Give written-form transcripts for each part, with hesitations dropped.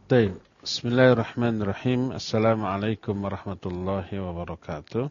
Baik, Bismillahirrahmanirrahim. Assalamualaikum warahmatullahi wabarakatuh.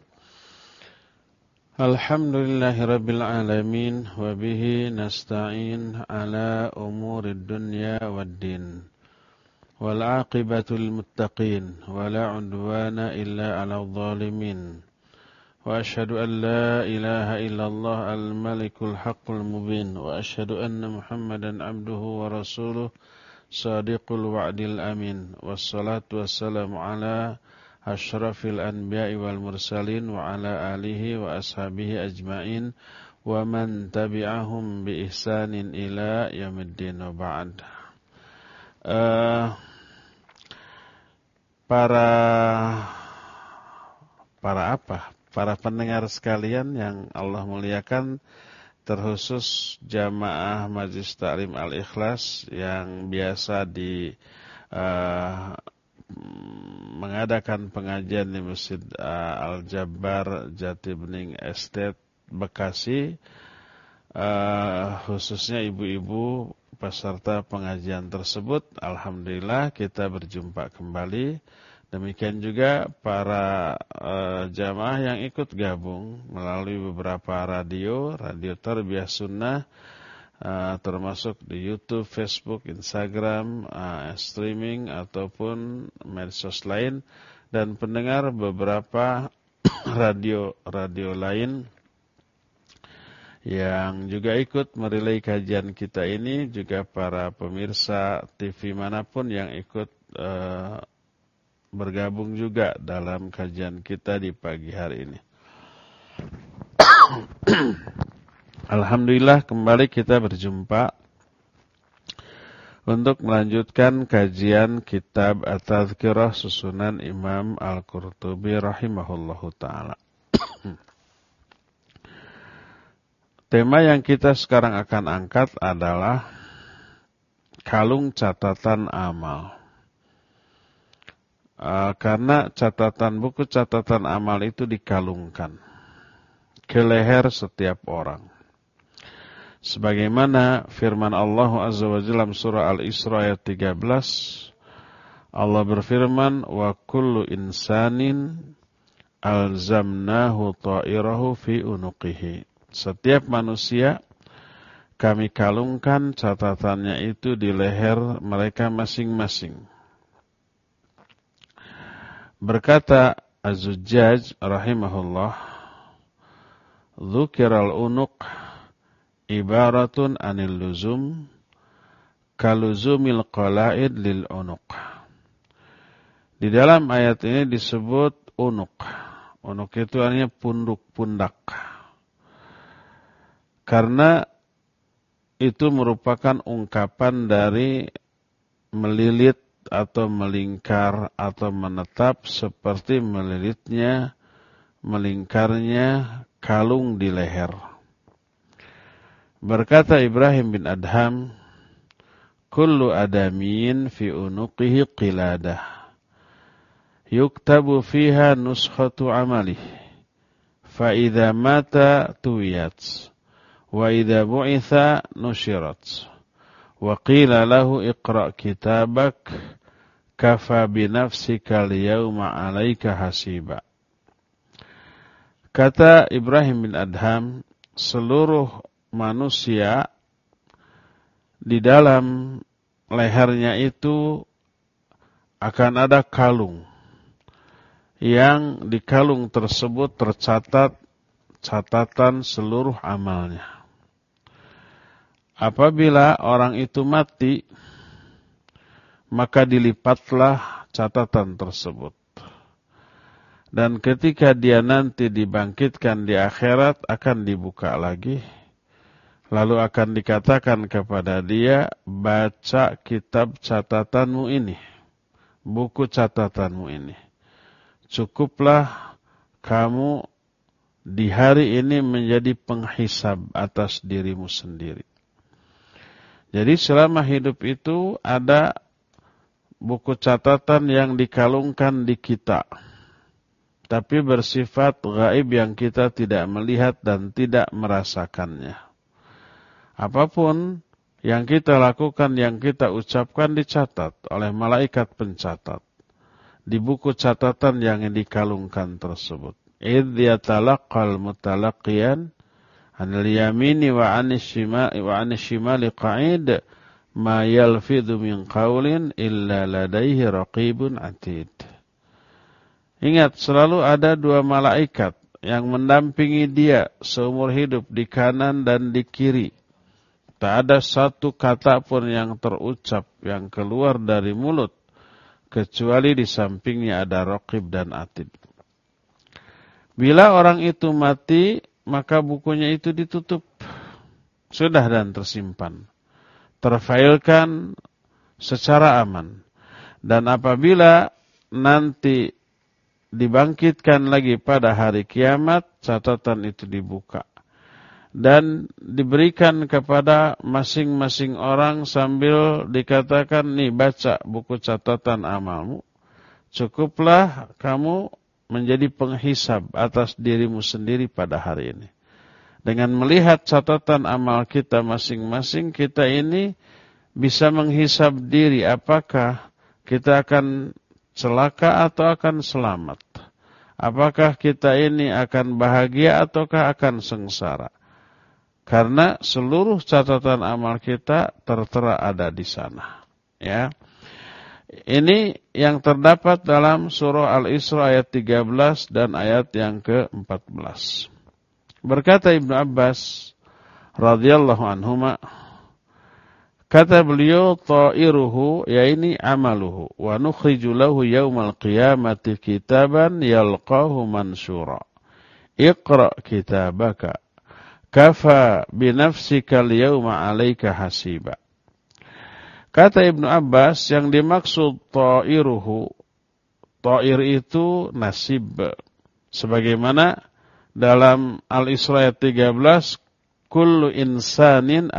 Alhamdulillahirabbil alamin wa bihi nasta'in ala umurid dunya waddin. Wal 'aqibatul muttaqin wa la 'udwana illa 'alal zalimin. Wa asyhadu an la ilaha illallah al-malikul haqqul mubin wa asyhadu anna Muhammadan 'abduhu wa rasuluh Sadiqul wa'dil amin. Wassalatu wassalamu ala asyrafil anbiya'i wal mursalin wa ala alihi wa ashabihi ajma'in wa man tabi'ahum bi ihsanin ila yaumiddin wa ba'd. Para pendengar sekalian yang Allah muliakan, terkhusus jamaah Majelis Ta'lim Al-Ikhlas yang biasa mengadakan pengajian di Masjid Al-Jabbar Jati Bening Estate Bekasi, khususnya ibu-ibu peserta pengajian tersebut. Alhamdulillah kita berjumpa kembali. Demikian juga para jamaah yang ikut gabung melalui beberapa radio Tarbiyah Sunnah, termasuk di YouTube, Facebook, Instagram, streaming ataupun medsos lain, dan pendengar beberapa radio lain yang juga ikut merelay kajian kita ini, juga para pemirsa TV manapun yang ikut bergabung juga dalam kajian kita di pagi hari ini. Alhamdulillah kembali kita berjumpa untuk melanjutkan kajian kitab At-Tadhkirah susunan Imam Al-Qurtubi rahimahullahu ta'ala. Tema yang kita sekarang akan angkat adalah kalung catatan amal. Karena buku catatan amal itu dikalungkan ke leher setiap orang. Sebagaimana firman Allah Azza wa Jalla dalam surah Al-Isra ayat 13, Allah berfirman, wa kullu insanin alzamnahu ta'irahu fi unuqihi. Setiap manusia kami kalungkan catatannya itu di leher mereka masing-masing. Berkata Az-Zujjaj rahimahullah, Dzukiral unuq ibaratun anil luzum kaluzumil qala'id lil unuq. Di dalam ayat ini disebut unuq. Unuq itu artinya pundak. Karena itu merupakan ungkapan dari melilit atau melingkar atau menetap seperti melingkarnya kalung di leher. Berkata Ibrahim bin Adham, kullu adamin fi unuqihi qiladah yuktabu fiha nuskhatu amalih fa idza mata tuwiyat wa idza bu'itha nushirat wa qila lahu iqra' kitabak kafa binafsika al-yawma 'alaika hasiba. Kata Ibrahim bin Adham, seluruh manusia di dalam lehernya itu akan ada kalung, yang di kalung tersebut tercatat catatan seluruh amalnya. Apabila orang itu mati, maka dilipatlah catatan tersebut. Dan ketika dia nanti dibangkitkan di akhirat, akan dibuka lagi. Lalu akan dikatakan kepada dia, baca kitab catatanmu ini, buku catatanmu ini. Cukuplah kamu di hari ini menjadi penghisab atas dirimu sendiri. Jadi selama hidup itu ada buku catatan yang dikalungkan di kita, tapi bersifat gaib yang kita tidak melihat dan tidak merasakannya. Apapun Yang kita lakukan, yang kita ucapkan dicatat oleh malaikat pencatat di buku catatan yang dikalungkan tersebut. Idh yatalaqqal mutalaqiyan 'anil yamini wa 'anil shimali qa'id ma yalfidhu min qawlin illa ladaihi raqibun 'atid. Ingat, selalu ada dua malaikat yang mendampingi dia seumur hidup di kanan dan di kiri. Tak ada satu kata pun yang terucap, yang keluar dari mulut, kecuali di sampingnya ada Raqib dan Atid. Bila orang itu mati, maka bukunya itu ditutup. Sudah dan tersimpan. Terfailkan secara aman. Dan apabila nanti dibangkitkan lagi pada hari kiamat, catatan itu dibuka. Dan diberikan kepada masing-masing orang sambil dikatakan, nih baca buku catatan amalmu. Cukuplah kamu menjadi penghisab atas dirimu sendiri pada hari ini. Dengan melihat catatan amal kita masing-masing, kita ini bisa menghisab diri apakah kita akan celaka atau akan selamat. Apakah kita ini akan bahagia ataukah akan sengsara. Karena seluruh catatan amal kita tertera ada di sana. Ya. Ini yang terdapat dalam surah Al-Isra ayat 13 dan ayat yang ke-14. Berkata Ibnu Abbas radhiyallahu anhuma, kata beliau, ta'iruhu, yaini amaluhu, wa nukhriju lahu yaumal qiyamati kitaban yalqahu mansura. Iqra kitabaka. Kafa binafsika al-yawma 'alaika hasiba. Kata Ibnu Abbas, yang dimaksud ta'iruhu, ta'ir itu nasib. Sebagaimana dalam Al-Isra ayat 13, kullu insanin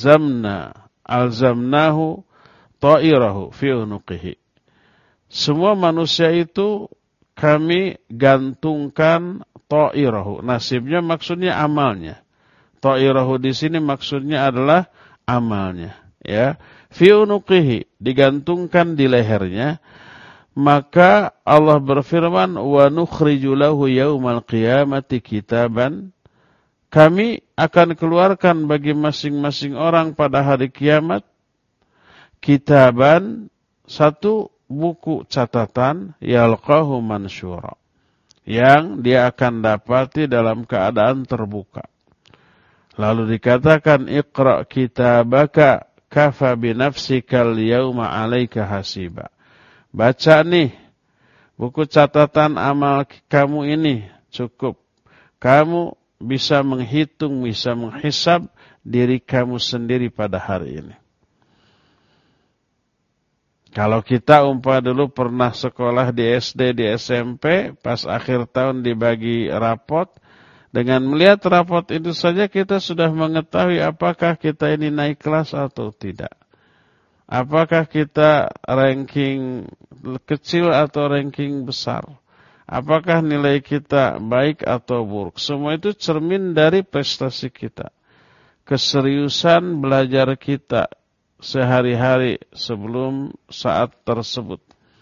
alzamnahu ta'irahu fi unuqihi. Semua manusia itu kami gantungkan ta'irahu. Nasibnya maksudnya amalnya. Ta'irahu di sini maksudnya adalah amalnya, ya. Fi unuqihi, digantungkan di lehernya. Maka Allah berfirman, wa nukhriju lahu yaumal qiyamati kitaban. Kami akan keluarkan bagi masing-masing orang pada hari kiamat kitaban, satu buku catatan, yalqahu mansyura, yang dia akan dapati dalam keadaan terbuka. Lalu dikatakan, Iqra kitabaka kafa binafsikal yawma 'alaika hasiba. Baca nih buku catatan amal kamu ini, cukup. Kamu bisa menghitung, bisa menghisab diri kamu sendiri pada hari ini. Kalau kita dulu pernah sekolah di SD, di SMP, pas akhir tahun dibagi rapot, dengan melihat rapot itu saja kita sudah mengetahui apakah kita ini naik kelas atau tidak. Apakah kita ranking kecil atau ranking besar. Apakah nilai kita baik atau buruk. Semua itu cermin dari prestasi kita. Keseriusan belajar kita sehari-hari sebelum saat tersebut.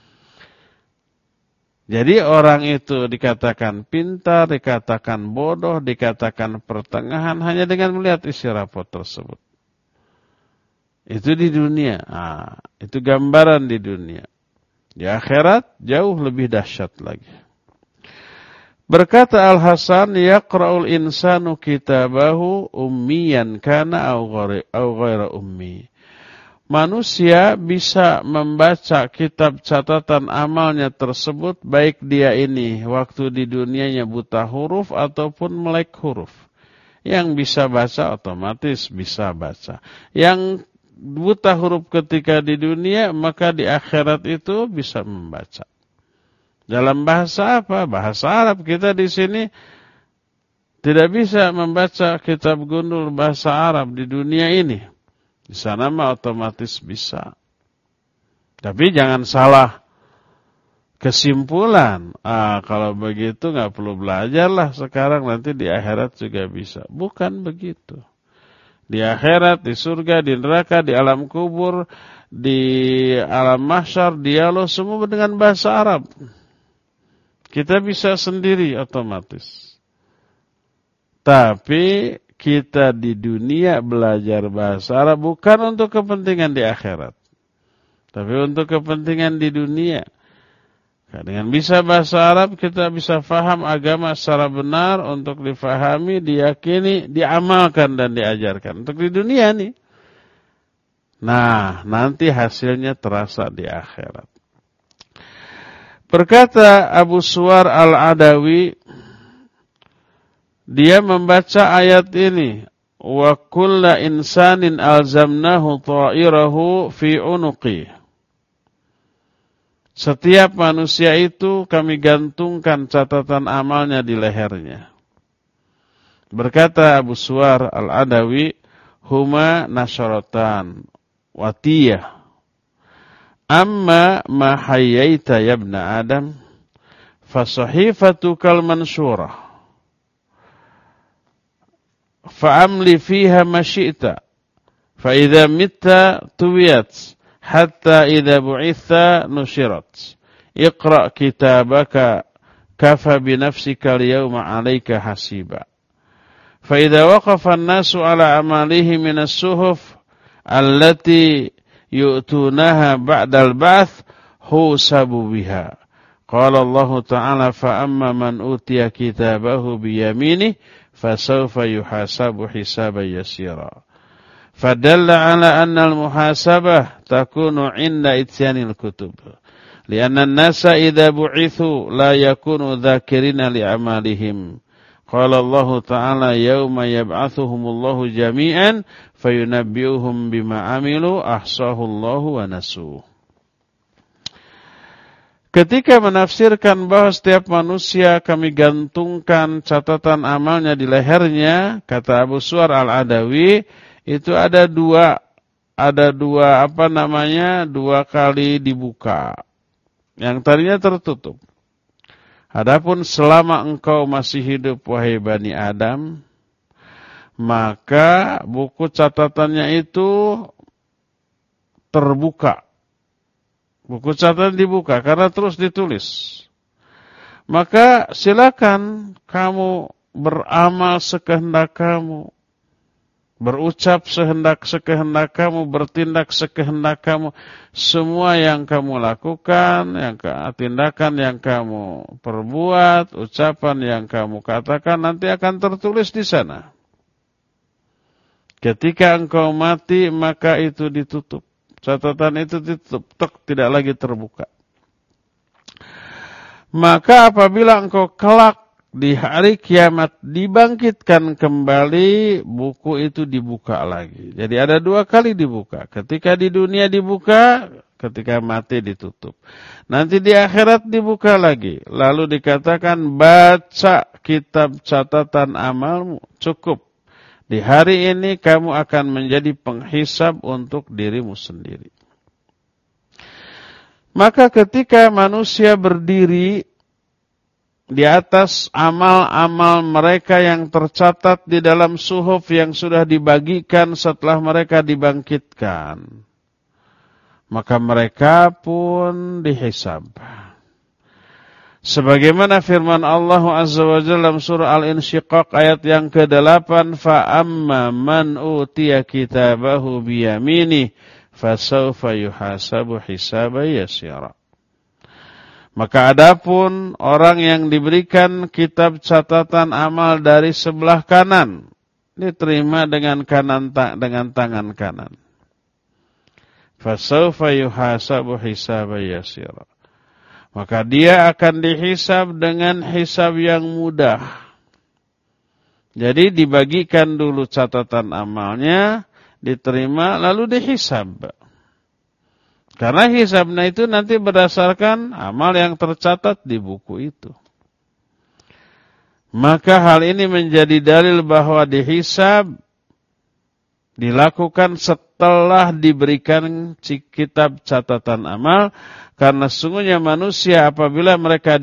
Jadi orang itu dikatakan pintar, dikatakan bodoh, dikatakan pertengahan hanya dengan melihat isi rapot tersebut. Itu di dunia. Itu gambaran di dunia. Di akhirat jauh lebih dahsyat lagi. Berkata Al-Hasan, yaqra'ul insanu kitabahu ummiyan kana au ghaira ummi. Manusia bisa membaca kitab catatan amalnya tersebut, baik dia ini waktu di dunianya buta huruf ataupun melek huruf. Yang bisa baca otomatis bisa baca. Yang buta huruf ketika di dunia, maka di akhirat itu bisa membaca. Dalam bahasa apa? Bahasa Arab. Kita di sini tidak bisa membaca kitab gundul bahasa Arab di dunia ini. Di sana mah otomatis bisa. Tapi jangan salah kesimpulan. Kalau begitu nggak perlu belajar lah sekarang, nanti di akhirat juga bisa. Bukan begitu. Di akhirat, di surga, di neraka, di alam kubur, di alam mahsyar, dialog semua dengan bahasa Arab. Kita bisa sendiri otomatis. Tapi kita di dunia belajar bahasa Arab bukan untuk kepentingan di akhirat, tapi untuk kepentingan di dunia. Dengan bisa bahasa Arab kita bisa faham agama secara benar untuk difahami, diyakini, diamalkan dan diajarkan. Untuk di dunia nih. Nah, nanti hasilnya terasa di akhirat. Berkata Abu Suwar Al-Adawi, dia membaca ayat ini, wa kulla insanin alzamnahu ta'irahu fi unuqi. Setiap manusia itu kami gantungkan catatan amalnya di lehernya. Berkata Abu Suwar Al-Adawi, huma nasyaratan watiyah. Amma ma hayyaita ya ibna Adam, fasahifatukal mansyurah. Fa'amli fiha ma syi'ta. Fa idza mitta tuwiyat. Hatta idza bu'itha nushirat. Iqra' kitabaka kafa binafsika al-yawma 'alaika hasiba. Fa idza waqafa an-nasu 'ala amalihi min as-suhuf allati yu'tunaha ba'da al-ba'th husabu biha. Qala Allah Ta'ala fa amma man utiya kitabahu bi yaminihi fasawfa yuhasabu hisaban yasira. فدل على أن المحاسبة تكون عند إتيان الكتب لأن الناس إذا بعثوا لا يكونوا ذاكرين لأعمالهم قال الله تعالى يوم يبعثهم الله جميعا فينبئهم بما عملوا أحصاه الله ونسوه. Ketika menafsirkan bahwa setiap manusia kami gantungkan catatan amalnya di lehernya, kata Abu Suwar Al-Adawi, itu ada dua kali dibuka. Yang tadinya tertutup. Adapun selama engkau masih hidup wahai Bani Adam, maka buku catatannya itu terbuka. Buku catatan dibuka karena terus ditulis. Maka silakan kamu beramal sekehendak kamu. Berucap sekehendak kamu, bertindak sekehendak kamu. Semua yang kamu lakukan, tindakan yang kamu perbuat, ucapan yang kamu katakan nanti akan tertulis di sana. Ketika engkau mati, maka itu ditutup. Catatan itu ditutup, tidak lagi terbuka. Maka apabila engkau kelak di hari kiamat dibangkitkan kembali, buku itu dibuka lagi. Jadi ada dua kali dibuka. Ketika di dunia dibuka, ketika mati ditutup. Nanti di akhirat dibuka lagi. Lalu dikatakan baca kitab catatan amalmu. Cukup. Di hari ini kamu akan menjadi penghisab untuk dirimu sendiri. Maka ketika manusia berdiri di atas amal-amal mereka yang tercatat di dalam suhuf yang sudah dibagikan setelah mereka dibangkitkan, maka mereka pun dihisab. Sebagaimana firman Allah Azza wa Jalla dalam surah Al-Insyiqaq ayat yang ke-8, فَأَمَّا مَنْ أُوتِيَ كِتَابَهُ بِيَمِينِهِ فَسَوْفَ يُحَاسَبُ حِسَابًا يَسِيرًا. Maka adapun orang yang diberikan kitab catatan amal dari sebelah kanan, diterima dengan tangan kanan. Fasawfa yuhasabu hisaban yasira. Maka dia akan dihisab dengan hisab yang mudah. Jadi dibagikan dulu catatan amalnya, diterima lalu dihisab. Karena hisabnya itu nanti berdasarkan amal yang tercatat di buku itu. Maka hal ini menjadi dalil bahwa dihisab dilakukan setelah diberikan kitab catatan amal. Karena sungguhnya manusia apabila mereka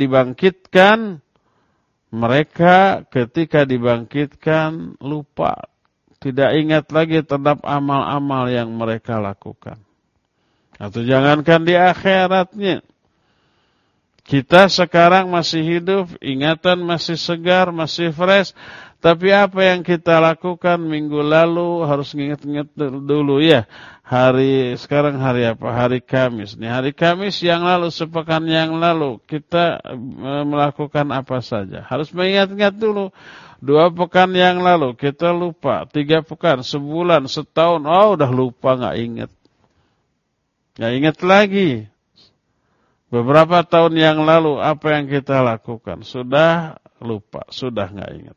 dibangkitkan, mereka ketika dibangkitkan lupa tidak ingat lagi terhadap amal-amal yang mereka lakukan. Atau jangankan di akhiratnya. Kita sekarang masih hidup, ingatan masih segar, masih fresh. Tapi apa yang kita lakukan minggu lalu harus ingat-ingat dulu ya. Sekarang hari apa? Hari Kamis. Nih, hari Kamis yang lalu, sepekan yang lalu, kita melakukan apa saja. Harus mengingat-ingat dulu. 2 pekan yang lalu, kita lupa. 3 pekan, sebulan, setahun, udah lupa, nggak ingat. Nggak ingat lagi. Beberapa tahun yang lalu, apa yang kita lakukan. Sudah lupa, sudah nggak ingat.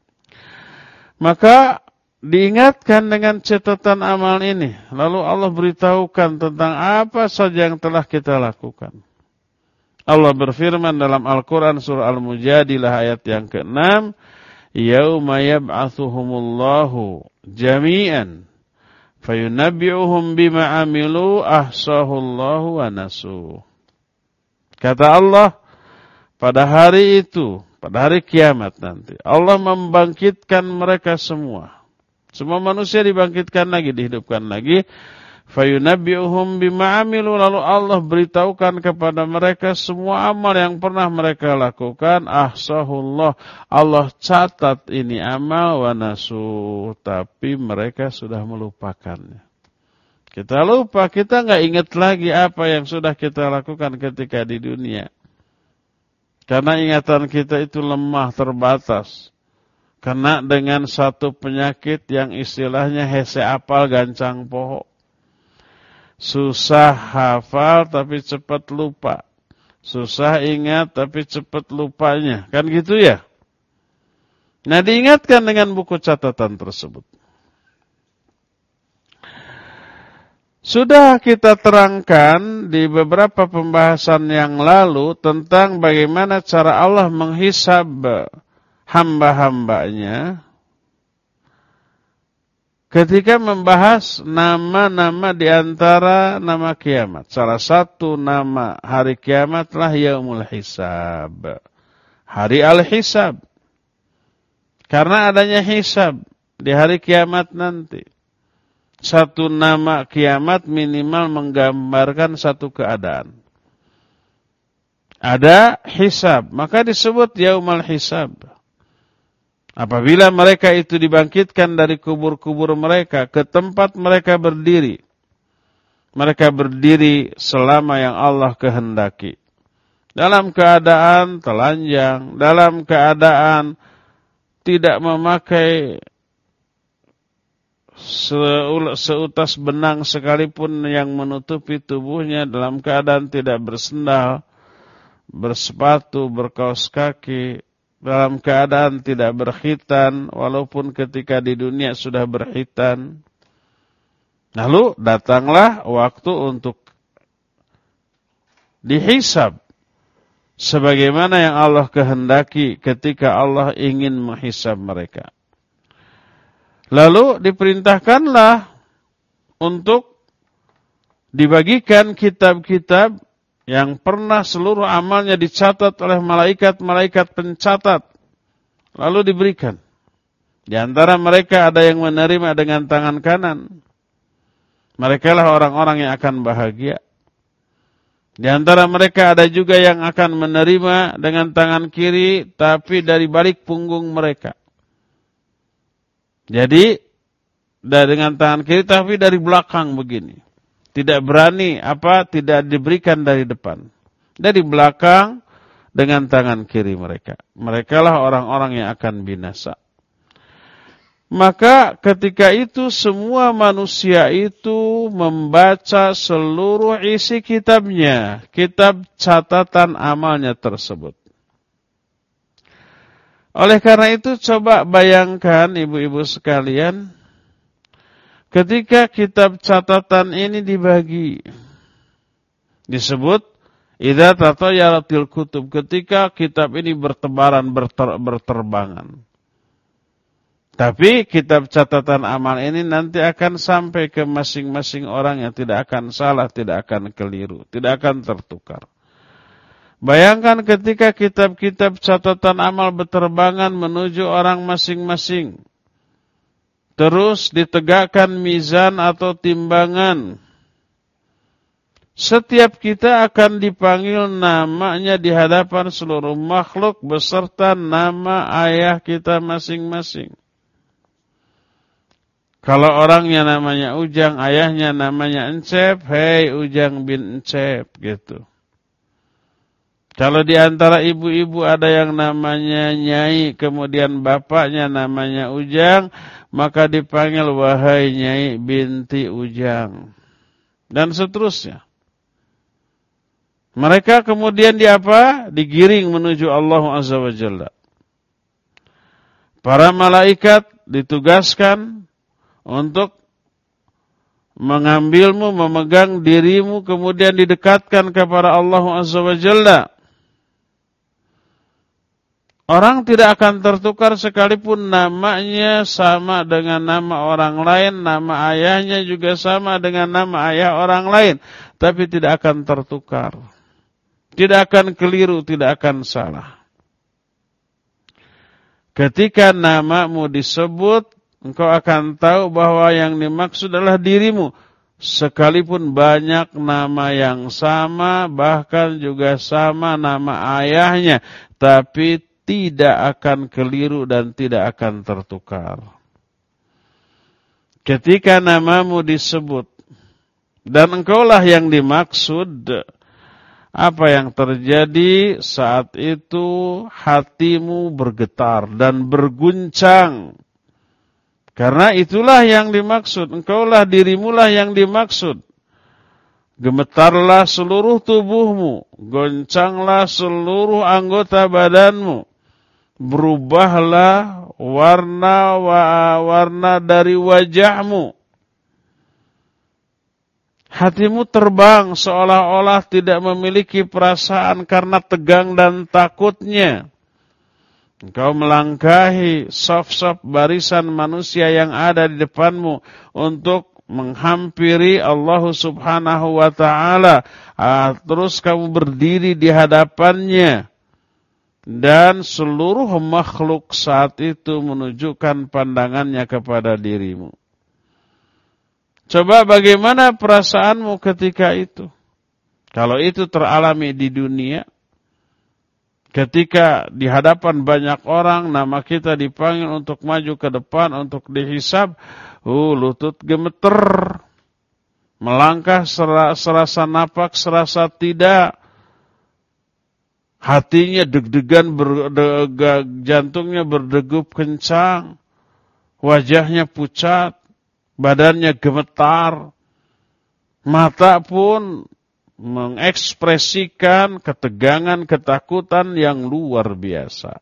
Maka diingatkan dengan catatan amal ini. Lalu Allah beritahukan tentang apa saja yang telah kita lakukan. Allah berfirman dalam Al-Quran surah Al-Mujadilah ayat yang ke-6. Yauma yab'athuhumullahu jami'an. Fayunabbi'uhum bima amilu ahsahullahu wa nasuh. Kata Allah, pada hari itu, pada hari kiamat nanti, Allah membangkitkan mereka semua. Semua manusia dibangkitkan lagi, dihidupkan lagi. Fayunabbi'uhum bima amilu, lalu Allah beritahukan kepada mereka semua amal yang pernah mereka lakukan. Ahsahullah, Allah catat ini amal wa nasuh, tapi mereka sudah melupakannya. Kita lupa, kita nggak ingat lagi apa yang sudah kita lakukan ketika di dunia. Karena ingatan kita itu lemah, terbatas. Kena dengan satu penyakit yang istilahnya hese apal gancang poho. Susah hafal tapi cepat lupa. Susah ingat tapi cepat lupanya. Kan gitu ya? Nah, diingatkan dengan buku catatan tersebut. Sudah kita terangkan di beberapa pembahasan yang lalu tentang bagaimana cara Allah menghisab hamba-hambanya ketika membahas nama-nama di antara nama kiamat. Salah satu nama hari kiamatlah Yaumul Hisab. Hari Al-Hisab. Karena adanya hisab di hari kiamat nanti. Satu nama kiamat minimal menggambarkan satu keadaan. Ada hisab, maka disebut Yaumul Hisab. Apabila mereka itu dibangkitkan dari kubur-kubur mereka ke tempat mereka berdiri. Mereka berdiri selama yang Allah kehendaki. Dalam keadaan telanjang, dalam keadaan tidak memakai seutas benang sekalipun yang menutupi tubuhnya, dalam keadaan tidak bersendal, bersepatu, berkaos kaki, dalam keadaan tidak berkhitan, walaupun ketika di dunia sudah berkhitan. Lalu datanglah waktu untuk dihisab sebagaimana yang Allah kehendaki ketika Allah ingin menghisab mereka. Lalu diperintahkanlah untuk dibagikan kitab-kitab yang pernah seluruh amalnya dicatat oleh malaikat-malaikat pencatat. Lalu diberikan. Di antara mereka ada yang menerima dengan tangan kanan. Mereka lah orang-orang yang akan bahagia. Di antara mereka ada juga yang akan menerima dengan tangan kiri, tapi dari balik punggung mereka. Jadi, dengan tangan kiri tapi dari belakang begini. Tidak berani, tidak diberikan dari depan. Dari belakang dengan tangan kiri mereka. Mereka lah orang-orang yang akan binasa. Maka ketika itu semua manusia itu membaca seluruh isi kitabnya. Kitab catatan amalnya tersebut. Oleh karena itu coba bayangkan ibu-ibu sekalian, ketika kitab catatan ini dibagi, disebut idza tatayaratil kutub, ketika kitab ini bertebaran, berterbangan. Tapi kitab catatan amal ini nanti akan sampai ke masing-masing orang yang tidak akan salah, tidak akan keliru, tidak akan tertukar. Bayangkan ketika kitab-kitab catatan amal berterbangan menuju orang masing-masing. terus ditegakkan mizan atau timbangan. Setiap kita akan dipanggil namanya di hadapan seluruh makhluk beserta nama ayah kita masing-masing. Kalau orangnya namanya Ujang, ayahnya namanya Encep, hei Ujang bin Encep, gitu. Kalau di antara ibu-ibu ada yang namanya Nyai, kemudian bapaknya namanya Ujang, maka dipanggil wahai Nyai binti Ujang. Dan seterusnya. Mereka kemudian digiring menuju Allah Azza wa Jalla. Para malaikat ditugaskan untuk mengambilmu, memegang dirimu, kemudian didekatkan kepada Allah Azza wa Jalla. Orang tidak akan tertukar sekalipun namanya sama dengan nama orang lain, nama ayahnya juga sama dengan nama ayah orang lain, tapi tidak akan tertukar. Tidak akan keliru, tidak akan salah. Ketika namamu disebut, engkau akan tahu bahwa yang dimaksud adalah dirimu. Sekalipun banyak nama yang sama, bahkan juga sama nama ayahnya, tapi tidak akan keliru dan tidak akan tertukar. Ketika namamu disebut, dan engkaulah yang dimaksud, apa yang terjadi saat itu hatimu bergetar dan berguncang. Karena itulah yang dimaksud. Engkaulah dirimulah yang dimaksud. Gemetarlah seluruh tubuhmu. Goncanglah seluruh anggota badanmu. Berubahlah warna dari wajahmu. Hatimu terbang seolah-olah tidak memiliki perasaan karena tegang dan takutnya. Engkau melangkahi saf-saf barisan manusia yang ada di depanmu untuk menghampiri Allah Subhanahu wa ta'ala. Terus kamu berdiri di hadapannya. Dan seluruh makhluk saat itu menunjukkan pandangannya kepada dirimu. Coba bagaimana perasaanmu ketika itu? Kalau itu teralami di dunia, ketika di hadapan banyak orang, nama kita dipanggil untuk maju ke depan, untuk dihisab, lutut gemeter, melangkah serasa napak, serasa tidak, hatinya deg-degan, jantungnya berdegup kencang, wajahnya pucat, badannya gemetar, mata pun mengekspresikan ketegangan, ketakutan yang luar biasa.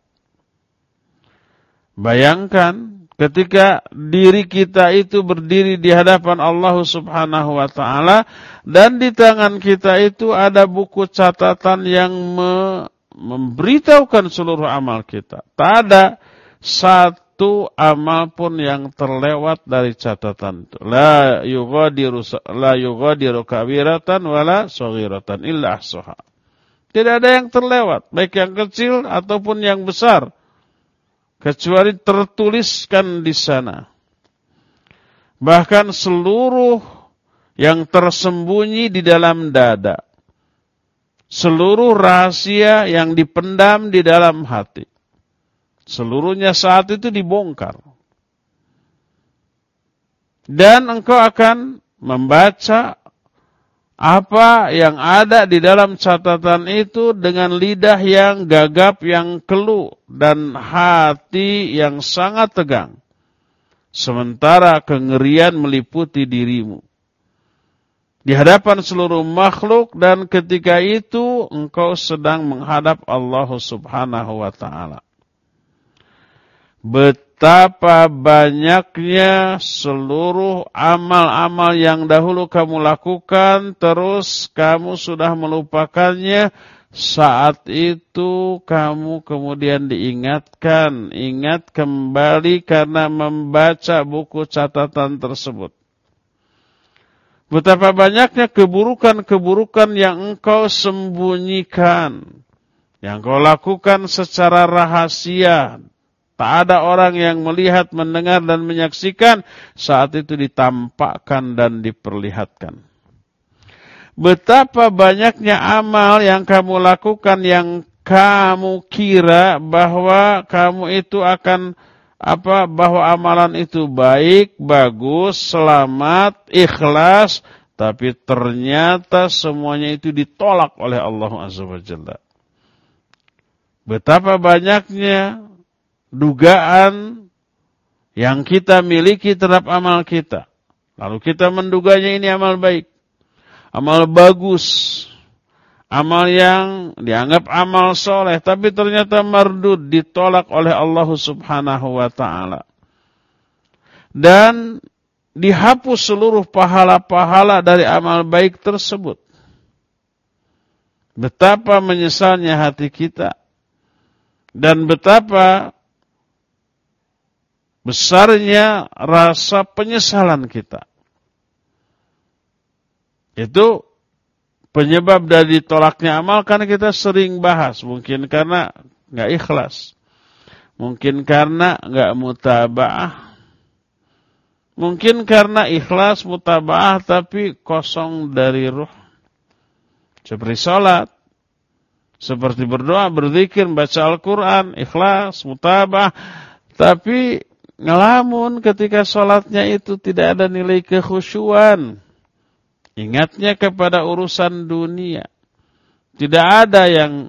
Bayangkan ketika diri kita itu berdiri di hadapan Allah Subhanahu wa ta'ala, dan di tangan kita itu ada buku catatan yang memberitahukan seluruh amal kita. Tak ada satu amal pun yang terlewat dari catatan itu. La yughadiru kabiratan wala saghiratan illa ahsaha. Tidak ada yang terlewat, baik yang kecil ataupun yang besar, kecuali tertuliskan di sana. Bahkan seluruh yang tersembunyi di dalam dada, seluruh rahasia yang dipendam di dalam hati, seluruhnya saat itu dibongkar. Dan engkau akan membaca apa yang ada di dalam catatan itu dengan lidah yang gagap, yang keluh, dan hati yang sangat tegang. Sementara kengerian meliputi dirimu di hadapan seluruh makhluk, dan ketika itu engkau sedang menghadap Allah Subhanahu wa ta'ala. Betapa banyaknya seluruh amal-amal yang dahulu kamu lakukan, terus kamu sudah melupakannya. Saat itu kamu kemudian diingatkan, ingat kembali karena membaca buku catatan tersebut. Betapa banyaknya keburukan-keburukan yang engkau sembunyikan, yang kau lakukan secara rahasia, Tak ada orang yang melihat, mendengar, dan menyaksikan. Saat itu ditampakkan dan diperlihatkan. Betapa banyaknya amal yang kamu lakukan yang kamu kira bahwa kamu itu akan bahwa amalan itu baik, bagus, selamat, ikhlas, tapi ternyata semuanya itu ditolak oleh Allah Azza wa Jalla. Betapa banyaknya dugaan yang kita miliki terhadap amal kita. Lalu kita menduganya ini amal baik, amal bagus, amal yang dianggap amal soleh, tapi ternyata mardud, ditolak oleh Allah Subhanahu wa ta'ala. Dan dihapus seluruh pahala-pahala dari amal baik tersebut. Betapa menyesalnya hati kita. Dan betapa besarnya rasa penyesalan kita. Itu penyebab dari tolaknya amal karena kita sering bahas. Mungkin karena nggak ikhlas. Mungkin karena nggak mutaba'ah. Mungkin karena ikhlas, mutaba'ah, tapi kosong dari ruh. Seperti salat, seperti berdoa, berzikir, baca Al-Quran, ikhlas, mutaba'ah. Tapi ngelamun ketika salatnya itu tidak ada nilai kekhusyuan. Ingatnya kepada urusan dunia. Tidak ada yang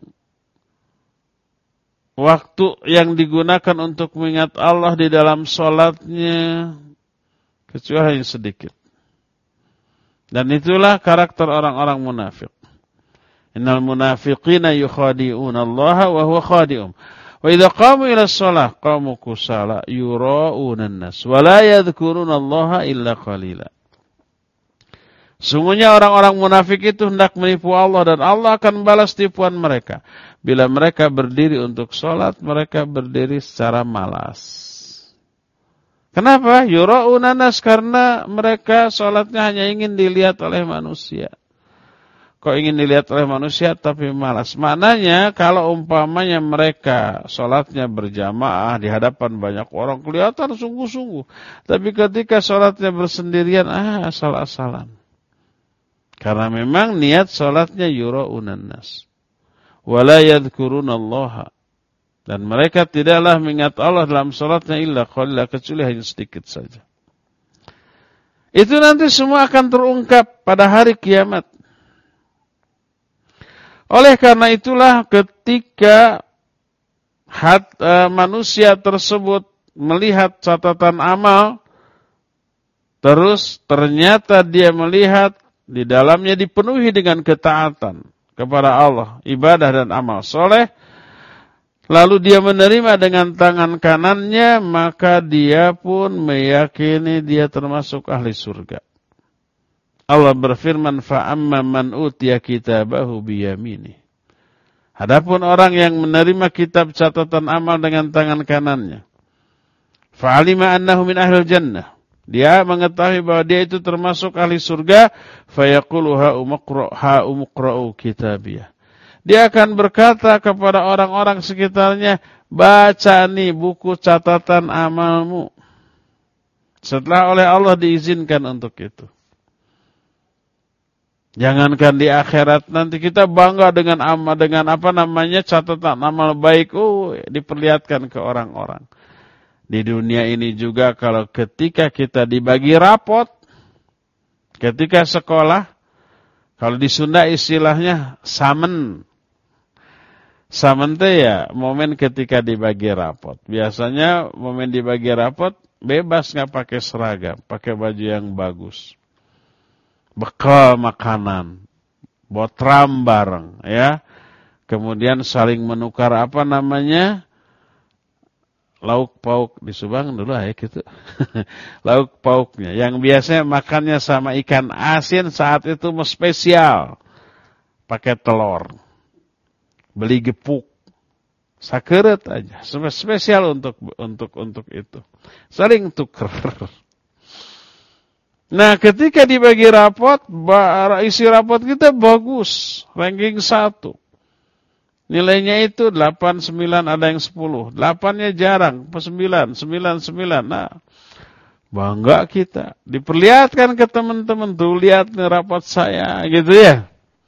waktu yang digunakan untuk mengingat Allah di dalam salatnya kecuali yang sedikit. Dan itulah karakter orang-orang munafik. Innal munafiqina yukhadi'una Allah wa huwa khadi'um. Wa idza qamu ila shalah qamu kusala yura'una an-nas wa la yadhkuruna Allah illa qalila. Sungguhnya orang-orang munafik itu hendak menipu Allah dan Allah akan balas tipuan mereka. Bila mereka berdiri untuk sholat, mereka berdiri secara malas. Kenapa? Yura'una nas, karena mereka sholatnya hanya ingin dilihat oleh manusia. Kok ingin dilihat oleh manusia tapi malas? Maknanya kalau umpamanya mereka sholatnya berjamaah di hadapan banyak orang kelihatan sungguh-sungguh. Tapi ketika sholatnya bersendirian, asal-asalan. Karena memang niat sholatnya yura'una nas. Wala yadhkurunallaha. Dan mereka tidaklah mengingat Allah dalam salatnya illa qalila, kecuali hanya sedikit saja. Itu nanti semua akan terungkap pada hari kiamat. Oleh karena itulah ketika manusia tersebut melihat catatan amal, terus ternyata dia melihat di dalamnya dipenuhi dengan ketaatan kepada Allah, ibadah dan amal soleh, lalu dia menerima dengan tangan kanannya, maka dia pun meyakini dia termasuk ahli surga. Allah berfirman, فَأَمَّا مَنْ أُوتِيَ كِتَابَهُ بِيَمِينِهِ. Adapun orang yang menerima kitab catatan amal dengan tangan kanannya, فَعَلِمَ أَنَّهُ مِنْ أَهْلِ الْجَنَّةِ. Dia mengetahui bahwa dia itu termasuk ahli surga, فَيَقُولُ هَا أُمُقْرَأُ كِتَابِيَهِ. Dia akan berkata kepada orang-orang sekitarnya, baca nih buku catatan amalmu. Setelah oleh Allah diizinkan untuk itu. Jangankan di akhirat, nanti kita bangga dengan catatan amal baik, diperlihatkan ke orang-orang. Di dunia ini juga kalau ketika kita dibagi rapot, ketika sekolah, kalau di Sunda istilahnya samen. Samen teh ya momen ketika dibagi rapot. Biasanya momen dibagi rapot bebas nggak pakai seragam, pakai baju yang bagus. Bekal makanan, botram bareng ya. Kemudian saling menukar lauk pauk di Subang dulu gitu. Lauk pauknya yang biasanya makannya sama ikan asin, saat itu spesial. Pakai telur. Beli gepuk. Sakeret aja, spesial untuk itu. Saling tuker. Nah, ketika dibagi rapot, isi rapot kita bagus, ranking 1. Nilainya itu 8, 9, ada yang 10. 8-nya jarang, 9, 9, 9. Nah, bangga kita. Diperlihatkan ke teman-teman, tuh lihat nih rapot saya, gitu ya.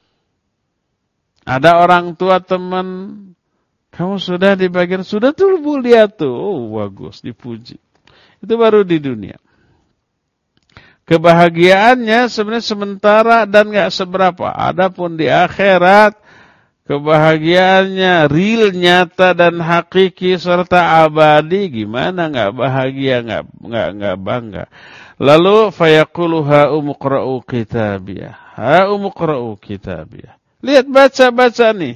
Ada orang tua teman, kamu sudah di bagian, sudah tuh Bu, lihat tuh. Oh, bagus, dipuji. Itu baru di dunia. Kebahagiaannya sebenarnya sementara dan gak seberapa. Adapun di akhirat, kebahagiaannya real, nyata dan hakiki serta abadi, gimana gak bahagia, gak bangga. Lalu fayaqulu ha'umuqra'u kitabiyah. Ha'umuqra'u kitabiyah. Lihat, baca nih.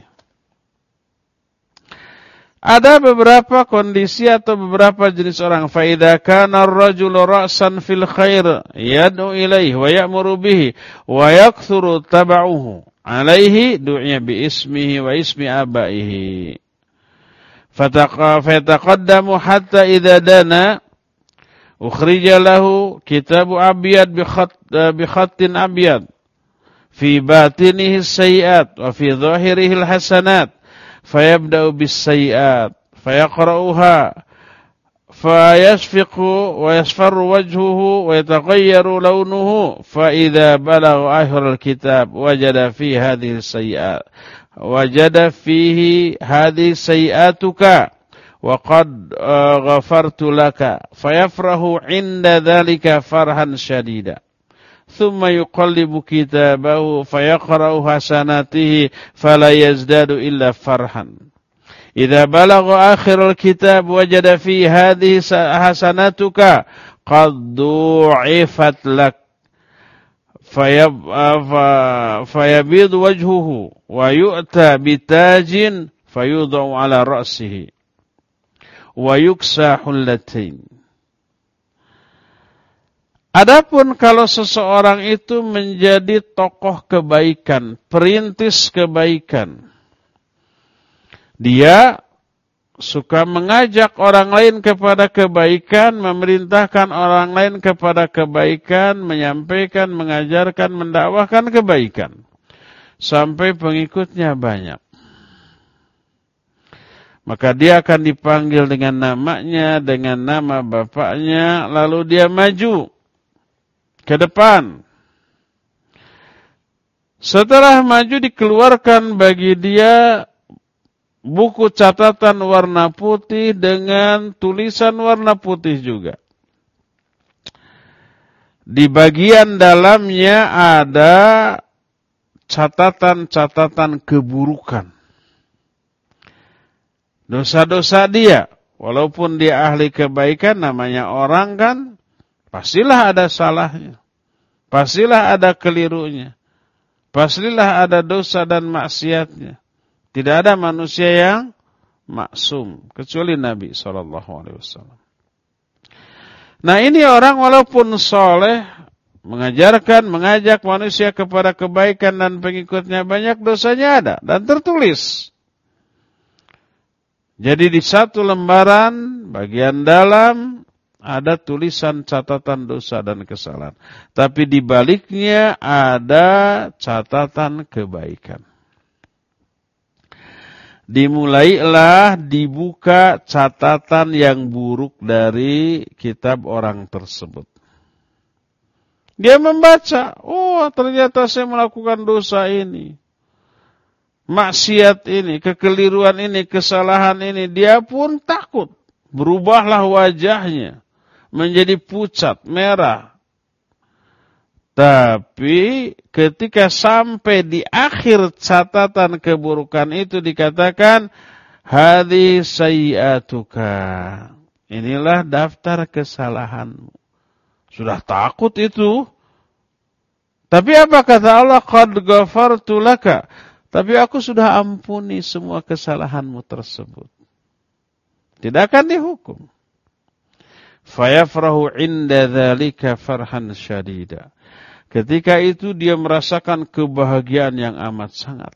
Ada beberapa kondisi atau beberapa jenis orang. Fa idza kana ar-rajulu ra'san fil khair yad'u ilaihi wa ya'muru bihi wa yakthuru tab'uhu alaihi du'iya bi ismihi wa ismi abaihi. Fataqaddamu hatta idza dana ukhrija lahu kitabu abyad bi khattin abyad fi batinihi as-sayyi'at wa fi dhahirihi al-hasanat. فيبدأ بالسيئات فيقرأها فيشفق ويصفر وجهه ويتغير لونه فإذا بلغ آخر الكتاب وجد فيه هذه سيئاتك وقد غفرت لك فيفرح عند ذلك فرحا شديدا ثم يقلب كتابه فيقرأ حسناته فلا يزداد إلا فرحا إذا بلغ آخر الكتاب وجد فيه هذه حسناتك قد ضُعِفت لك فيبيض وجهه ويؤتى بتاج فيوضع على رأسه ويكسى حلتين. Adapun kalau seseorang itu menjadi tokoh kebaikan, perintis kebaikan, dia suka mengajak orang lain kepada kebaikan, memerintahkan orang lain kepada kebaikan, menyampaikan, mengajarkan, mendakwahkan kebaikan, sampai pengikutnya banyak. Maka dia akan dipanggil dengan namanya, dengan nama bapaknya, lalu dia maju ke depan. Setelah maju dikeluarkan bagi dia buku catatan warna putih dengan tulisan warna putih juga. Di bagian dalamnya ada catatan-catatan keburukan. Dosa-dosa dia. Walaupun dia ahli kebaikan, namanya orang kan, pastilah ada salahnya. Pastilah ada kelirunya. Pastilah ada dosa dan maksiatnya. Tidak ada manusia yang maksum kecuali Nabi SAW. Nah, ini orang walaupun soleh, mengajarkan, mengajak manusia kepada kebaikan dan pengikutnya banyak, dosanya ada dan tertulis. Jadi di satu lembaran bagian dalam ada tulisan catatan dosa dan kesalahan. Tapi di baliknya ada catatan kebaikan. Dimulailah dibuka catatan yang buruk dari kitab orang tersebut. Dia membaca, oh ternyata saya melakukan dosa ini, maksiat ini, kekeliruan ini, kesalahan ini. Dia pun takut. Berubahlah wajahnya menjadi pucat, merah. Tapi ketika sampai di akhir catatan keburukan itu dikatakan, hadhi sayyi'atuka. Inilah daftar kesalahanmu. Sudah takut itu. Tapi apa kata Allah? Qad ghafartu laka. Tapi aku sudah ampuni semua kesalahanmu tersebut. Tidak akan dihukum. Fayafrahu inda dzalika farhan syadida. Ketika itu dia merasakan kebahagiaan yang amat sangat.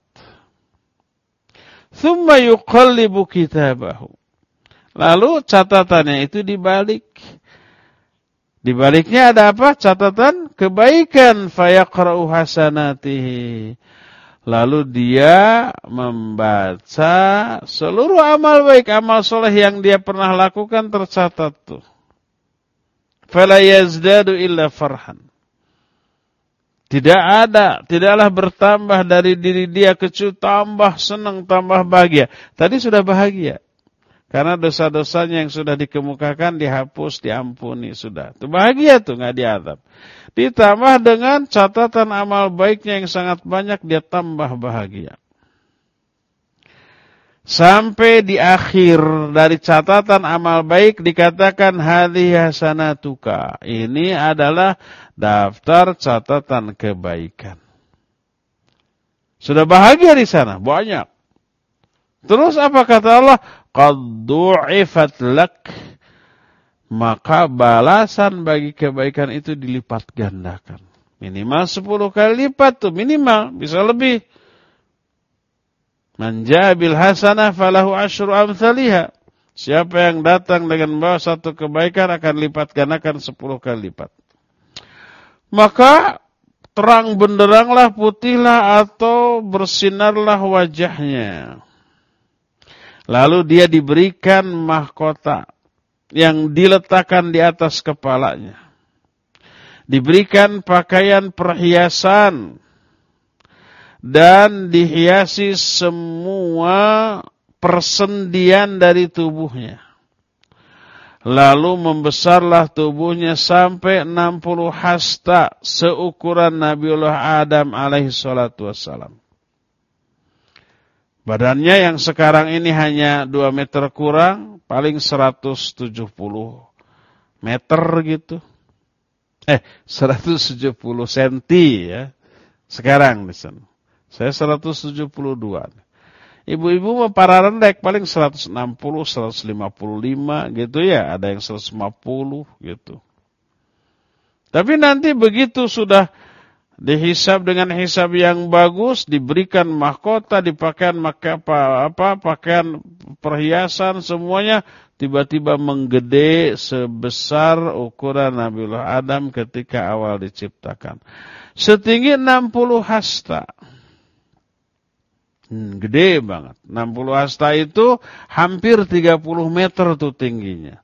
Tsumma yuqallibu kitabahu. Lalu catatannya itu dibalik. Di baliknya ada apa? Catatan kebaikan. Fayaqra'u hasanatihi. Lalu dia membaca seluruh amal baik, amal soleh yang dia pernah lakukan tercatat tuh. Fala yazdadu illa farhan. Tidaklah bertambah dari diri dia kecuali tambah senang, tambah bahagia. Tadi sudah bahagia. Karena dosa-dosanya yang sudah dikemukakan dihapus, diampuni sudah. Itu bahagia tuh, nggak diadab. Ditambah dengan catatan amal baiknya yang sangat banyak, dia tambah bahagia. Sampai di akhir dari catatan amal baik dikatakan hadhihi hasanatuka. Ini adalah daftar catatan kebaikan. Sudah bahagia di sana, banyak. Terus apa kata Allah? Qad du'ifat lak. Maka balasan bagi kebaikan itu dilipat gandakan. Minimal 10 kali lipat tuh, minimal, bisa lebih. Man ja'a bil hasanah falahu asyru amsalihha. Siapa yang datang dengan membawa satu kebaikan akan lipat gandakan 10 kali lipat. Maka terang benderanglah, putihlah atau bersinarlah wajahnya. Lalu dia diberikan mahkota yang diletakkan di atas kepalanya. Diberikan pakaian perhiasan dan dihiasi semua persendian dari tubuhnya. Lalu membesarlah tubuhnya sampai 60 hasta seukuran Nabiullah Adam alaihi salatu wassalam. Badannya yang sekarang ini hanya 2 meter kurang, paling 170 meter gitu. 170 senti ya. Sekarang di sana. Saya 172. Ibu-ibu mah para rendek paling 160, 155 gitu ya. Ada yang 150 gitu. Tapi nanti begitu sudah dihisab dengan hisab yang bagus, diberikan mahkota, dipakaian pakaian perhiasan semuanya tiba-tiba menggede sebesar ukuran Nabiullah Adam ketika awal diciptakan. Setinggi 60 hasta. Gede banget. 60 hasta itu hampir 30 meter tuh tingginya.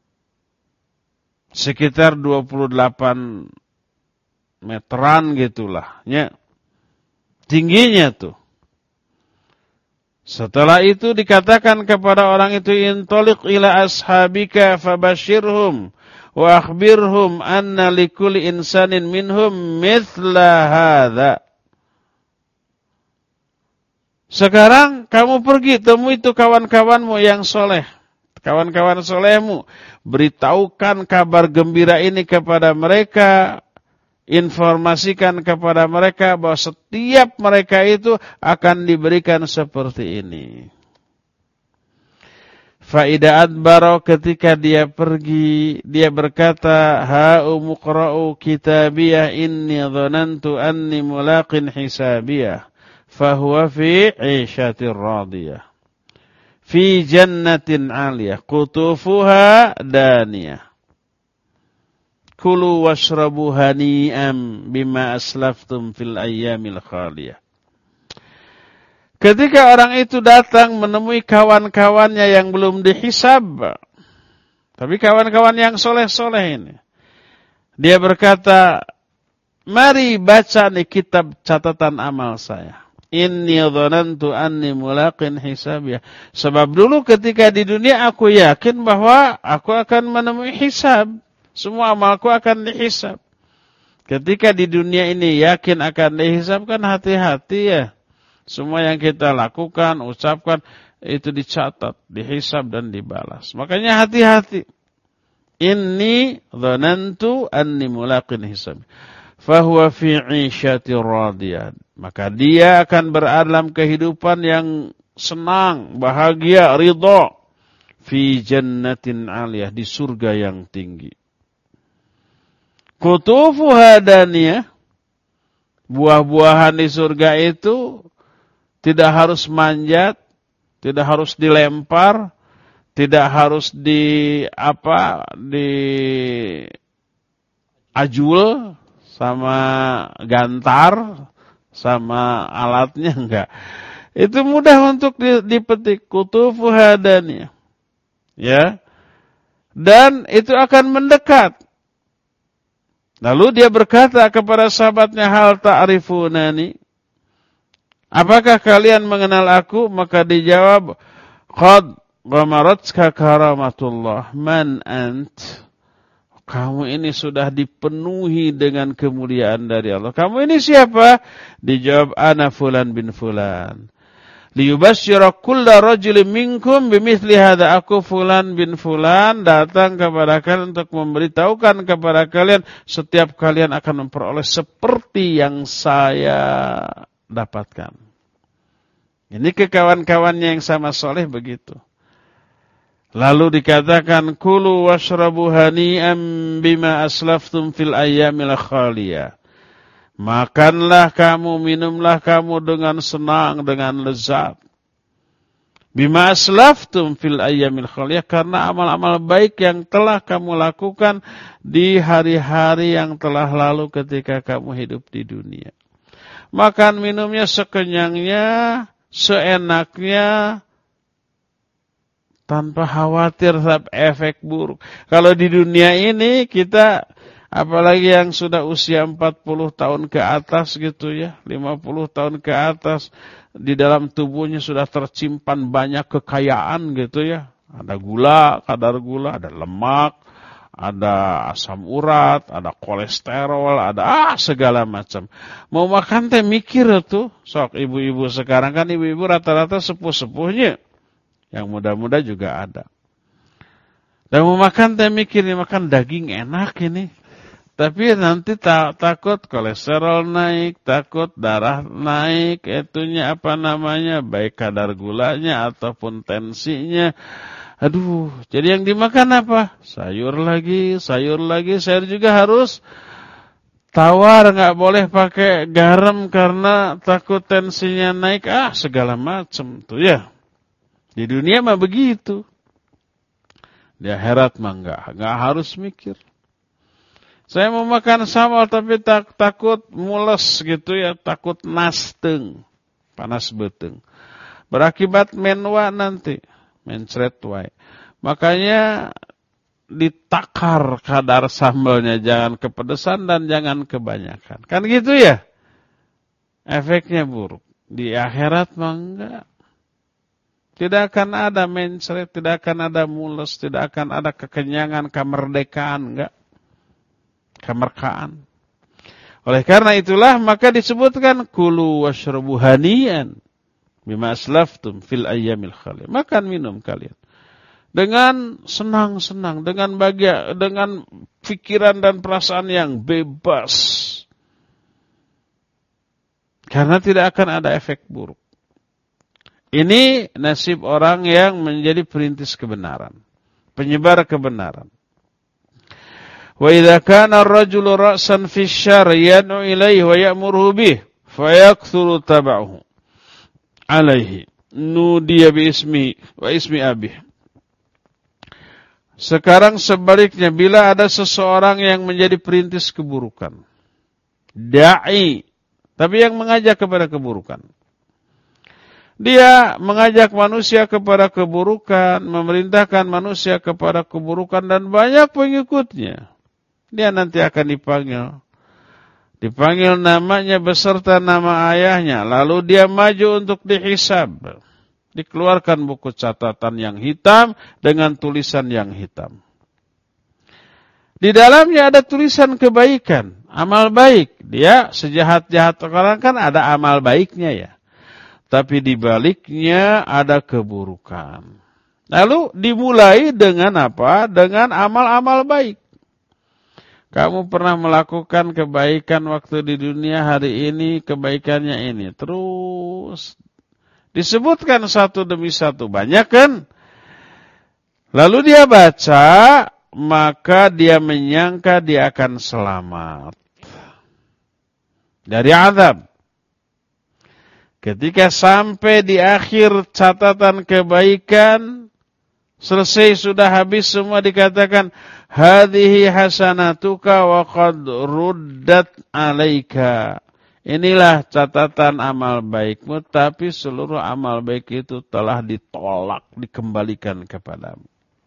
Sekitar 28 meteran gitulah. Ya. Tingginya tuh. Setelah itu dikatakan kepada orang itu, intoliq ila ashabika fabashirhum wa akhbirhum anna likulli insanin minhum mithla hadha. Sekarang kamu pergi temui itu kawan-kawanmu yang soleh. Kawan-kawan solehmu. Beritahukan kabar gembira ini kepada mereka. Informasikan kepada mereka bahwa setiap mereka itu akan diberikan seperti ini. Faida adbaro, ketika dia pergi, dia berkata, ha'u muqra'u kitabiyah inni dhanantu anni mulaqin hisabiyah. Fahuwa fi 'ishatir radiyah. Fi jannatin 'aliyah. Qutufuha daniyah. Kulu washrabu hani'am bima aslaftum fil ayyamil khaliyah. Ketika orang itu datang menemui kawan-kawannya yang belum dihisab, tapi kawan-kawan yang soleh-soleh ini, dia berkata, mari baca nih kitab catatan amal saya. Inni dhanantu anni mulaqin hisabiyah. Sebab dulu ketika di dunia aku yakin bahwa aku akan menemui hisab. Semua amalku akan dihisab. Ketika di dunia ini yakin akan dihisab, kan hati-hati ya. Semua yang kita lakukan, ucapkan, itu dicatat, dihisab dan dibalas. Makanya hati-hati. Inni dhanantu anni mulaqin hisab. Fahuwa fi 'ishatir radiyah. Maka dia akan berada dalam kehidupan yang senang, bahagia, ridha. Fi jannatin 'aliyah, di surga yang tinggi. Qutufuha daniyah. Buah-buahan di surga itu tidak harus manjat, tidak harus dilempar, tidak harus diajul sama gantar, sama alatnya enggak. Itu mudah untuk dipetik. Kutufuha daniyah. Ya. Dan itu akan mendekat. Lalu dia berkata kepada sahabatnya, hal ta'rifunani? Apakah kalian mengenal aku? Maka dijawab, qad ghamaratka karamatullah. Man ant? Kamu ini sudah dipenuhi dengan kemuliaan dari Allah. Kamu ini siapa? Dijawab, ana fulan bin fulan. Liyubashshira kulla rajulin minkum bimithli hadza. Aku fulan bin fulan datang kepada kalian untuk memberitahukan kepada kalian setiap kalian akan memperoleh seperti yang saya dapatkan. Ini ke kawan-kawannya yang sama soleh begitu. Lalu dikatakan kulu washrabu hani'an bima aslaftum fil ayyamil khaliyah. Makanlah kamu, minumlah kamu dengan senang, dengan lezat. Bima aslaftum fil ayyamil khaliyah, karena amal-amal baik yang telah kamu lakukan di hari-hari yang telah lalu ketika kamu hidup di dunia. Makan minumnya sekenyangnya, seenaknya, tanpa khawatir terhadap efek buruk. Kalau di dunia ini kita, apalagi yang sudah usia 40 tahun ke atas gitu ya, 50 tahun ke atas, di dalam tubuhnya sudah tersimpan banyak kekayaan gitu ya. Ada gula, kadar gula, ada lemak, ada asam urat, ada kolesterol, ada segala macam. Mau makan teh mikir tuh, sok ibu-ibu sekarang kan ibu-ibu rata-rata sepuh-sepuhnya. Yang muda-muda juga ada. Dan mau makan teh mikir, makan daging enak ini. Tapi nanti takut kolesterol naik, takut darah naik, itunya apa namanya, baik kadar gulanya ataupun tensinya. Aduh, jadi yang dimakan apa? Sayur lagi, sayur juga harus tawar, nggak boleh pakai garam karena takut tensinya naik, segala macam tuh ya. Di dunia mah begitu. Di akhirat mah enggak harus mikir. Saya mau makan sambal tapi takut mules gitu ya, takut nasteng, panas beteng. Berakibat menwa nanti, mencret wae. Makanya ditakar kadar sambalnya, jangan kepedesan dan jangan kebanyakan. Kan gitu ya? Efeknya buruk. Di akhirat mah enggak. Tidak akan ada mencret, tidak akan ada mules, tidak akan ada kekenyangan, kemerdekaan, enggak. Kemerkaan. Oleh karena itulah maka disebutkan kulu washrabu hani'an bima aslaftum fil ayyamil khaliyah. Makan minum kalian dengan senang-senang, dengan bahagia, dengan pikiran dan perasaan yang bebas. Karena tidak akan ada efek buruk. Ini nasib orang yang menjadi perintis kebenaran, penyebar kebenaran. Wa idza kana ar-rajulu ra'san fi syarr yad'u ilayhi wa ya'muruhu bih fayakthuru tab'uhu alaihi nudiya bi ismi wa ismi abih. Sekarang sebaliknya, bila ada seseorang yang menjadi perintis keburukan, da'i, tapi yang mengajak kepada keburukan. Dia mengajak manusia kepada keburukan, memerintahkan manusia kepada keburukan dan banyak pengikutnya. Dia nanti akan dipanggil. Dipanggil namanya beserta nama ayahnya. Lalu dia maju untuk dihisab. Dikeluarkan buku catatan yang hitam dengan tulisan yang hitam. Di dalamnya ada tulisan kebaikan, amal baik. Dia sejahat-jahat orang kan ada amal baiknya ya. Tapi di baliknya ada keburukan. Lalu dimulai dengan apa? Dengan amal-amal baik. Kamu pernah melakukan kebaikan waktu di dunia, hari ini kebaikannya ini. Terus disebutkan satu demi satu. Banyak kan? Lalu dia baca, maka dia menyangka dia akan selamat dari azab. Ketika sampai di akhir catatan kebaikan, selesai sudah habis semua, dikatakan hadhihi hasanatuka wa qad ruddat alaika. Inilah catatan amal baikmu, tapi seluruh amal baik itu telah ditolak, dikembalikan kepadamu.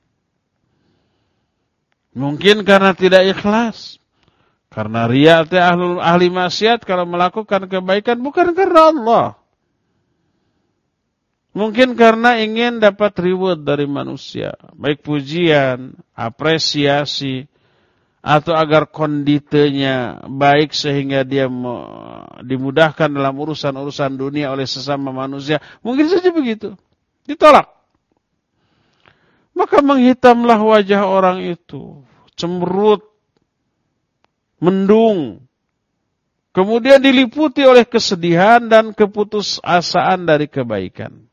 Mungkin karena tidak ikhlas. Karena riya itu ahli maksiat kalau melakukan kebaikan bukan karena Allah. Mungkin karena ingin dapat reward dari manusia. Baik pujian, apresiasi, atau agar konditenya baik sehingga dia dimudahkan dalam urusan-urusan dunia oleh sesama manusia. Mungkin saja begitu. Ditolak. Maka menghitamlah wajah orang itu. Cemberut. Mendung. Kemudian diliputi oleh kesedihan dan keputusasaan dari kebaikan.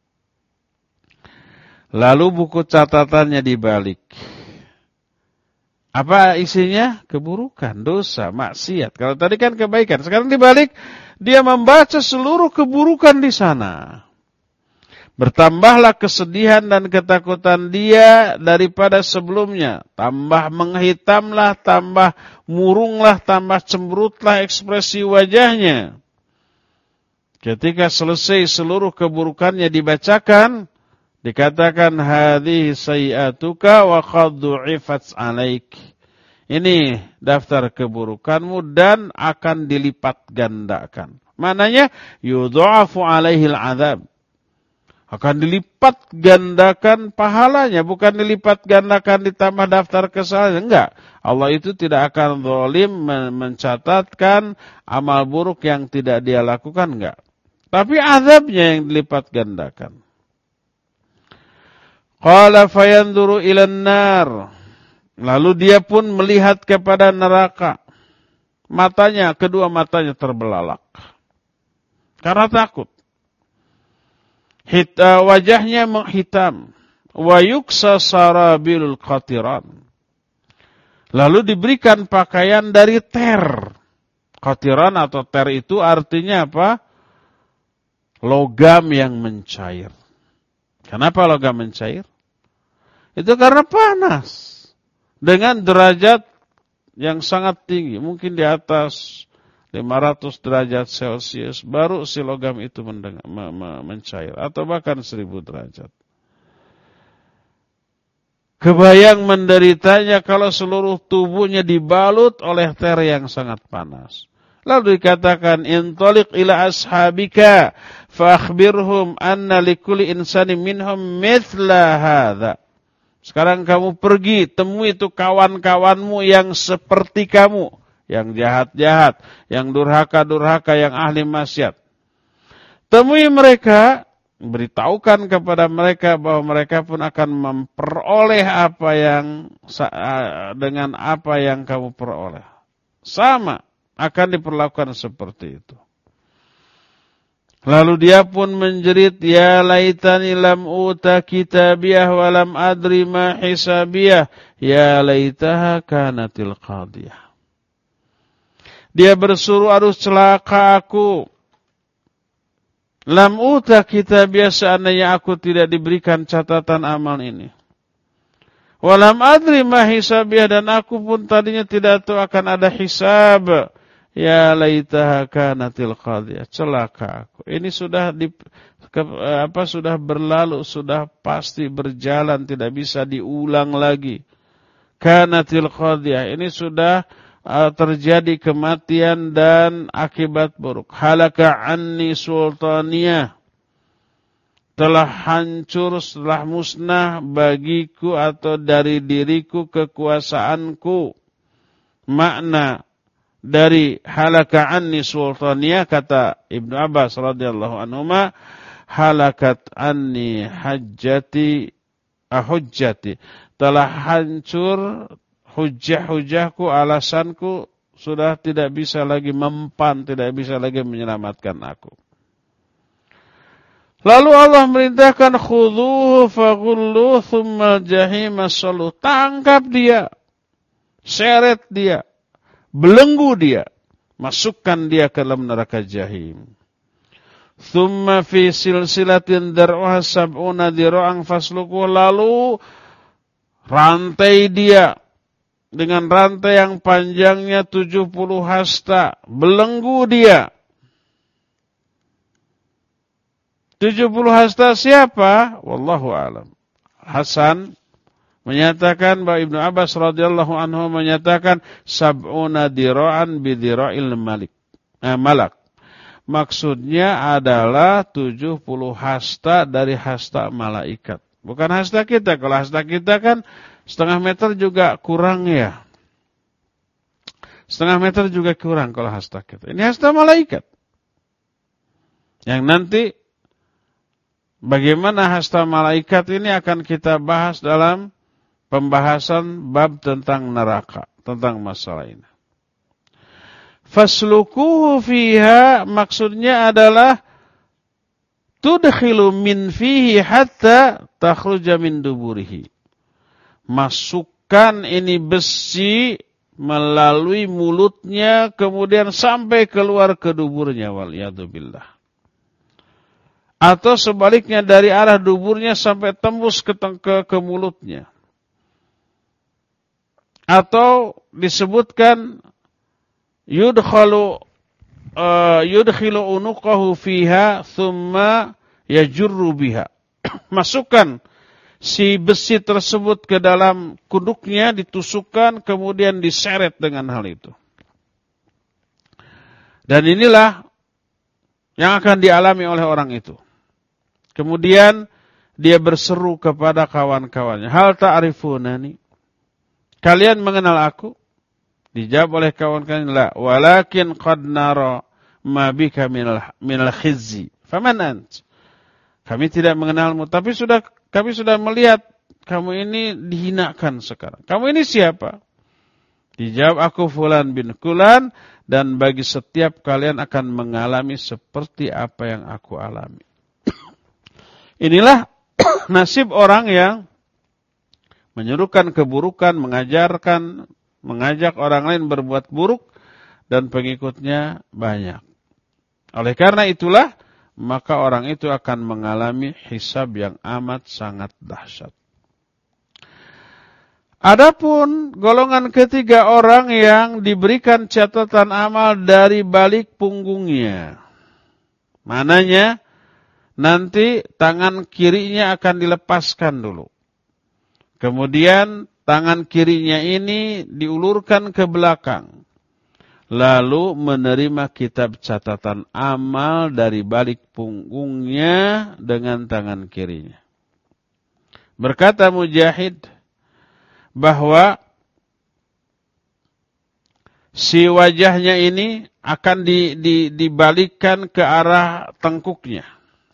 Lalu buku catatannya dibalik. Apa isinya? Keburukan, dosa, maksiat. Kalau tadi kan kebaikan. Sekarang dibalik, dia membaca seluruh keburukan di sana. Bertambahlah kesedihan dan ketakutan dia daripada sebelumnya. Tambah menghitamlah, tambah murunglah, tambah cemberutlah ekspresi wajahnya. Ketika selesai seluruh keburukannya dibacakan, dikatakan hadhihi sayi'atuka wa qad du'ifat 'alaik. Ini daftar keburukanmu dan akan dilipat gandakan. Maknanya yudha'afu 'alaihil 'adzab. Akan dilipat gandakan pahalanya, bukan dilipat gandakan ditambah daftar kesalahan. Enggak. Allah itu tidak akan zalim mencatatkan amal buruk yang tidak dia lakukan, enggak. Tapi azabnya yang dilipat gandakan. Qala fayanduru ilan nar. Lalu dia pun melihat kepada neraka. Matanya, kedua matanya terbelalak. Karena takut. Wajahnya menghitam. Wa yuksa sarabilul qatiran. Lalu diberikan pakaian dari ter. Qatiran atau ter itu artinya apa? Logam yang mencair. Kenapa logam mencair? Itu karena panas. Dengan derajat yang sangat tinggi. Mungkin di atas 500 derajat Celcius. Baru si logam itu mencair. Atau bahkan 1000 derajat. Kebayang menderitanya kalau seluruh tubuhnya dibalut oleh ter yang sangat panas. Lalu dikatakan, intoliq ila ashabika fa akhbirhum anna likulli insani minhum mithla hadza. Sekarang kamu pergi, temui itu kawan-kawanmu yang seperti kamu, yang jahat-jahat, yang durhaka-durhaka, yang ahli maksiat. Temui mereka, beritahukan kepada mereka bahwa mereka pun akan memperoleh apa yang dengan apa yang kamu peroleh. Sama. Akan diperlakukan seperti itu. Lalu dia pun menjerit, ya laitani lam uta kitabiyah wa lam adri ma hisabiyah, ya laitaha kanatil qadiyah. Dia berseru, aduh celaka aku. Lam uta kitabiyah, seandainya aku tidak diberikan catatan amal ini. Wa lam adri ma hisabiyah, dan aku pun tadinya tidak tahu akan ada hisab. Ya laitaha kanatil qadiyah, celaka aku. Ini sudah sudah berlalu, sudah pasti berjalan, tidak bisa diulang lagi. Kanatil qadiyah, ini sudah terjadi kematian dan akibat buruk. Halaka anni sultaniyah, telah hancur, telah musnah bagiku atau dari diriku kekuasaanku. Makna dari halaka anni sultaniyah, kata Ibnu Abbas radhiyallahu anhuma, halakat anni hujjati, telah hancur hujah-hujahku, alasanku sudah tidak bisa lagi mempan, tidak bisa lagi menyelamatkan aku. Lalu Allah merintahkan, khudhuhu faghulluhu tsumma al-jahima salluh. Tangkap dia, seret dia, belenggu dia, masukkan dia ke dalam neraka jahim. Tsumma fi silsilatin dar'uha sab'una dira'an fasluquh. Lalu rantai dia dengan rantai yang panjangnya 70 hasta. Belenggu dia. 70 hasta siapa? Wallahu a'lam. Hasan menyatakan bahwa Ibnu Abbas radhiyallahu anhu menyatakan sab'una dira'an bidira'il malak. Maksudnya adalah 70 hasta dari hasta malaikat. Bukan hasta kita. Kalau hasta kita kan setengah meter juga kurang ya. Setengah meter juga kurang kalau hasta kita. Ini hasta malaikat. Yang nanti bagaimana hasta malaikat ini akan kita bahas dalam pembahasan bab tentang neraka, tentang masalah ini. Faslukuhu fiha maksudnya adalah tudkhilu min fihi hatta takhruja min duburihi. Masukkan ini besi melalui mulutnya kemudian sampai keluar ke duburnya, waliyadzubillah. Atau sebaliknya dari arah duburnya sampai tembus ke mulutnya. Atau disebutkan yudkhilu unuqahu fiha thumma yajurru biha. Masukkan si besi tersebut ke dalam kuduknya, ditusukkan, kemudian diseret dengan hal itu. Dan inilah yang akan dialami oleh orang itu. Kemudian dia berseru kepada kawan-kawannya, hal ta'rifunani? Kalian mengenal aku? Dijawab oleh kawan-kawan, la, walakin qad nara ma bika minal khizzi. Faman ant? Kami tidak mengenalmu, tapi kami sudah melihat kamu ini dihinakan sekarang. Kamu ini siapa? Dijawab, aku fulan bin fulan, dan bagi setiap kalian akan mengalami seperti apa yang aku alami. Inilah nasib orang yang menyerukan keburukan, mengajak orang lain berbuat buruk, dan pengikutnya banyak. Oleh karena itulah, maka orang itu akan mengalami hisab yang amat sangat dahsyat. Adapun golongan ketiga, orang yang diberikan catatan amal dari balik punggungnya. Mananya, nanti tangan kirinya akan dilepaskan dulu. Kemudian tangan kirinya ini diulurkan ke belakang. Lalu menerima kitab catatan amal dari balik punggungnya dengan tangan kirinya. Berkata Mujahid bahwa si wajahnya ini akan dibalikkan ke arah tengkuknya.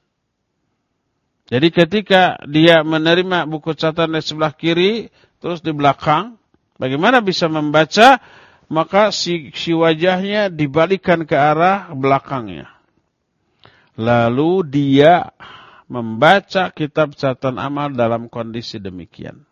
Jadi ketika dia menerima buku catatan di sebelah kiri, terus di belakang, bagaimana bisa membaca? Maka si wajahnya dibalikkan ke arah belakangnya. Lalu dia membaca kitab catatan amal dalam kondisi demikian.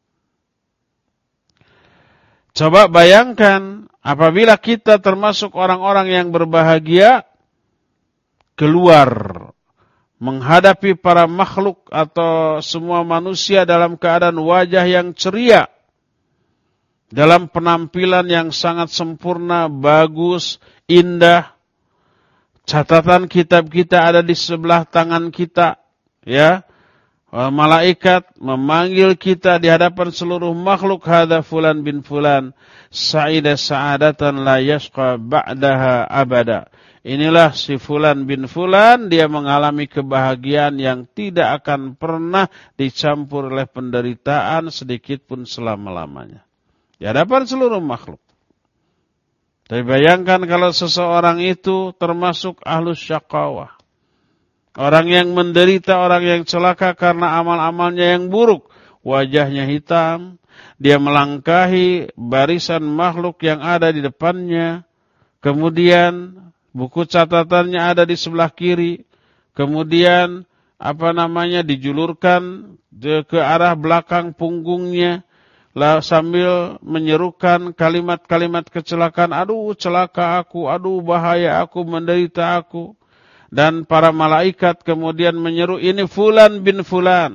Coba bayangkan apabila kita termasuk orang-orang yang berbahagia, keluar menghadapi para makhluk atau semua manusia dalam keadaan wajah yang ceria, dalam penampilan yang sangat sempurna, bagus, indah. Catatan kitab kita ada di sebelah tangan kita, ya. Malaikat memanggil kita di hadapan seluruh makhluk, hadza fulan bin fulan, sa'ida sa'adatan la yashqa ba'daha abada. Inilah si fulan bin fulan, dia mengalami kebahagiaan yang tidak akan pernah dicampur oleh penderitaan sedikit pun selama-lamanya. Di hadapan seluruh makhluk. Tapi bayangkan kalau seseorang itu termasuk ahlus syaqawah. Orang yang menderita, orang yang celaka karena amal-amalnya yang buruk. Wajahnya hitam. Dia melangkahi barisan makhluk yang ada di depannya. Kemudian buku catatannya ada di sebelah kiri. Kemudian dijulurkan ke arah belakang punggungnya. Sambil menyerukan kalimat-kalimat kecelakaan, aduh celaka aku, aduh bahaya aku, menderita aku. Dan para malaikat kemudian menyeru, ini fulan bin fulan.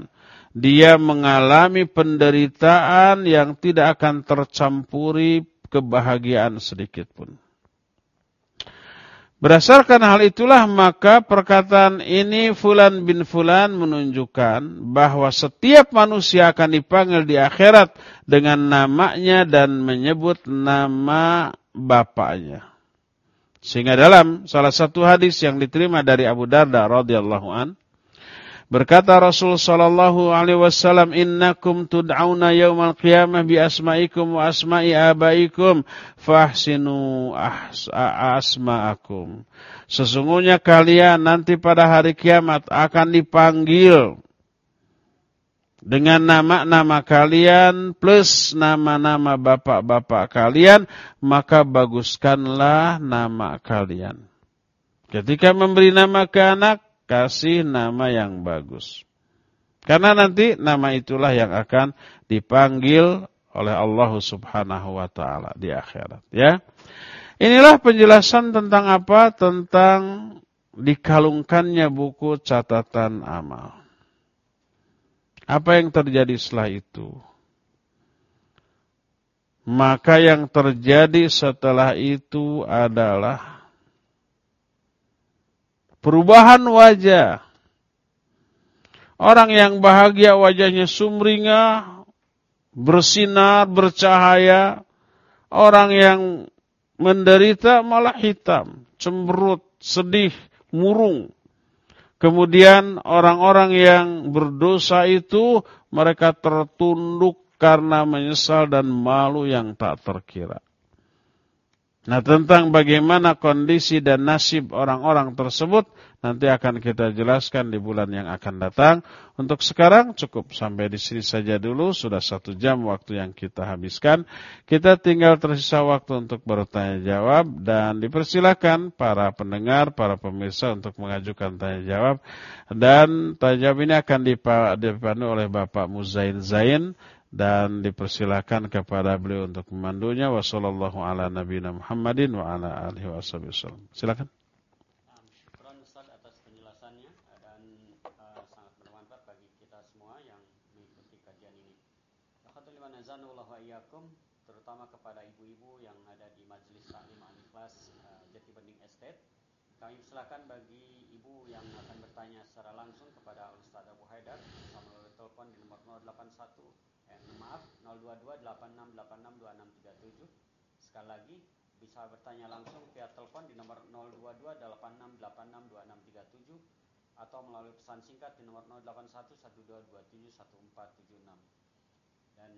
dia mengalami penderitaan yang tidak akan tercampuri kebahagiaan sedikit pun. Berdasarkan hal itulah maka perkataan ini Fulan bin Fulan menunjukkan bahwa setiap manusia akan dipanggil di akhirat dengan namanya dan menyebut nama bapaknya. Sehingga dalam salah satu hadis yang diterima dari Abu Darda radhiyallahu an, berkata Rasul sallallahu alaihi wasallam, "Innakum tud'auna yaumal qiyamah bi asma'ikum wa asma'i abaikum fahsinu asma'akum." Sesungguhnya kalian nanti pada hari kiamat akan dipanggil dengan nama-nama kalian plus nama-nama bapak-bapak kalian, maka baguskanlah nama kalian. Ketika memberi nama ke anak, kasih nama yang bagus. Karena nanti nama itulah yang akan dipanggil oleh Allah Subhanahu wa taala di akhirat, ya. Inilah penjelasan tentang apa? Tentang dikalungkannya buku catatan amal. Apa yang terjadi setelah itu? Maka yang terjadi setelah itu adalah perubahan wajah. Orang yang bahagia wajahnya sumringah, bersinar, bercahaya. Orang yang menderita malah hitam, cemberut, sedih, murung. Kemudian orang-orang yang berdosa itu mereka tertunduk karena menyesal dan malu yang tak terkira. Nah, tentang bagaimana kondisi dan nasib orang-orang tersebut nanti akan kita jelaskan di bulan yang akan datang. Untuk sekarang cukup sampai di sini saja dulu. Sudah 1 jam waktu yang kita habiskan. Kita tinggal tersisa waktu untuk bertanya jawab dan dipersilakan para pendengar, para pemirsa untuk mengajukan tanya jawab. Dan tanya jawab ini akan dipandu oleh Bapak Muzain Zain. Dan dipersilakan kepada beliau untuk memandunya. Wassallallahu ala nabiyina Muhammadin wa ala alihi wasallam. Silakan. Syukran Ustaz atas penjelasannya dan sangat bermanfaat bagi kita semua yang mengikuti kajian ini. Alhamdulillah nazanullah wa iyyakum, terutama kepada ibu-ibu yang ada di Majelis Taklim Al-Ikhlas Jati Bening Estate. Kami persilakan bagi ibu yang akan bertanya secara langsung kepada Ustaz Abu Haidar melalui telepon di nomor 022-8686-2637. Sekali lagi bisa bertanya langsung via telepon di nomor 022-8686-2637 atau melalui pesan singkat di nomor 081-1227-1476. Dan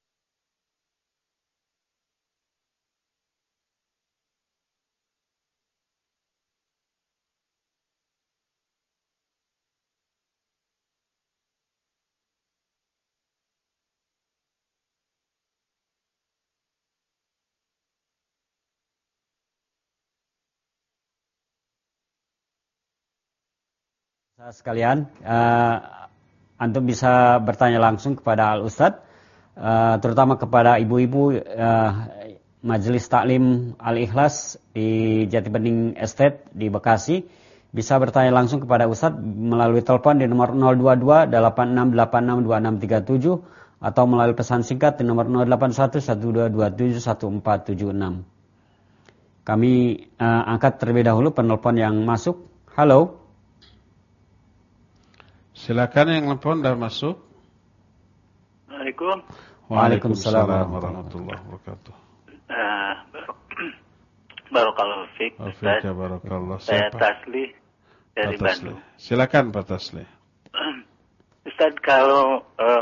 sekalian, antum bisa bertanya langsung kepada Al-Ustadz, terutama kepada ibu-ibu Majelis Taklim Al-Ikhlas di Jati Bening Estate di Bekasi. Bisa bertanya langsung kepada Ustadz melalui telepon di nomor 022-8686-2637 atau melalui pesan singkat di nomor 081-1227-1476. Kami angkat terlebih dahulu penelpon yang masuk. Halo. Silakan, yang telepon dah masuk. Assalamualaikum. Waalaikumsalam warahmatullahi wabarakatuh. Barakallahu fiik. Barakallah. Saya Tasli dari Bandung. Silakan Pak Tasli. Ustaz, kalau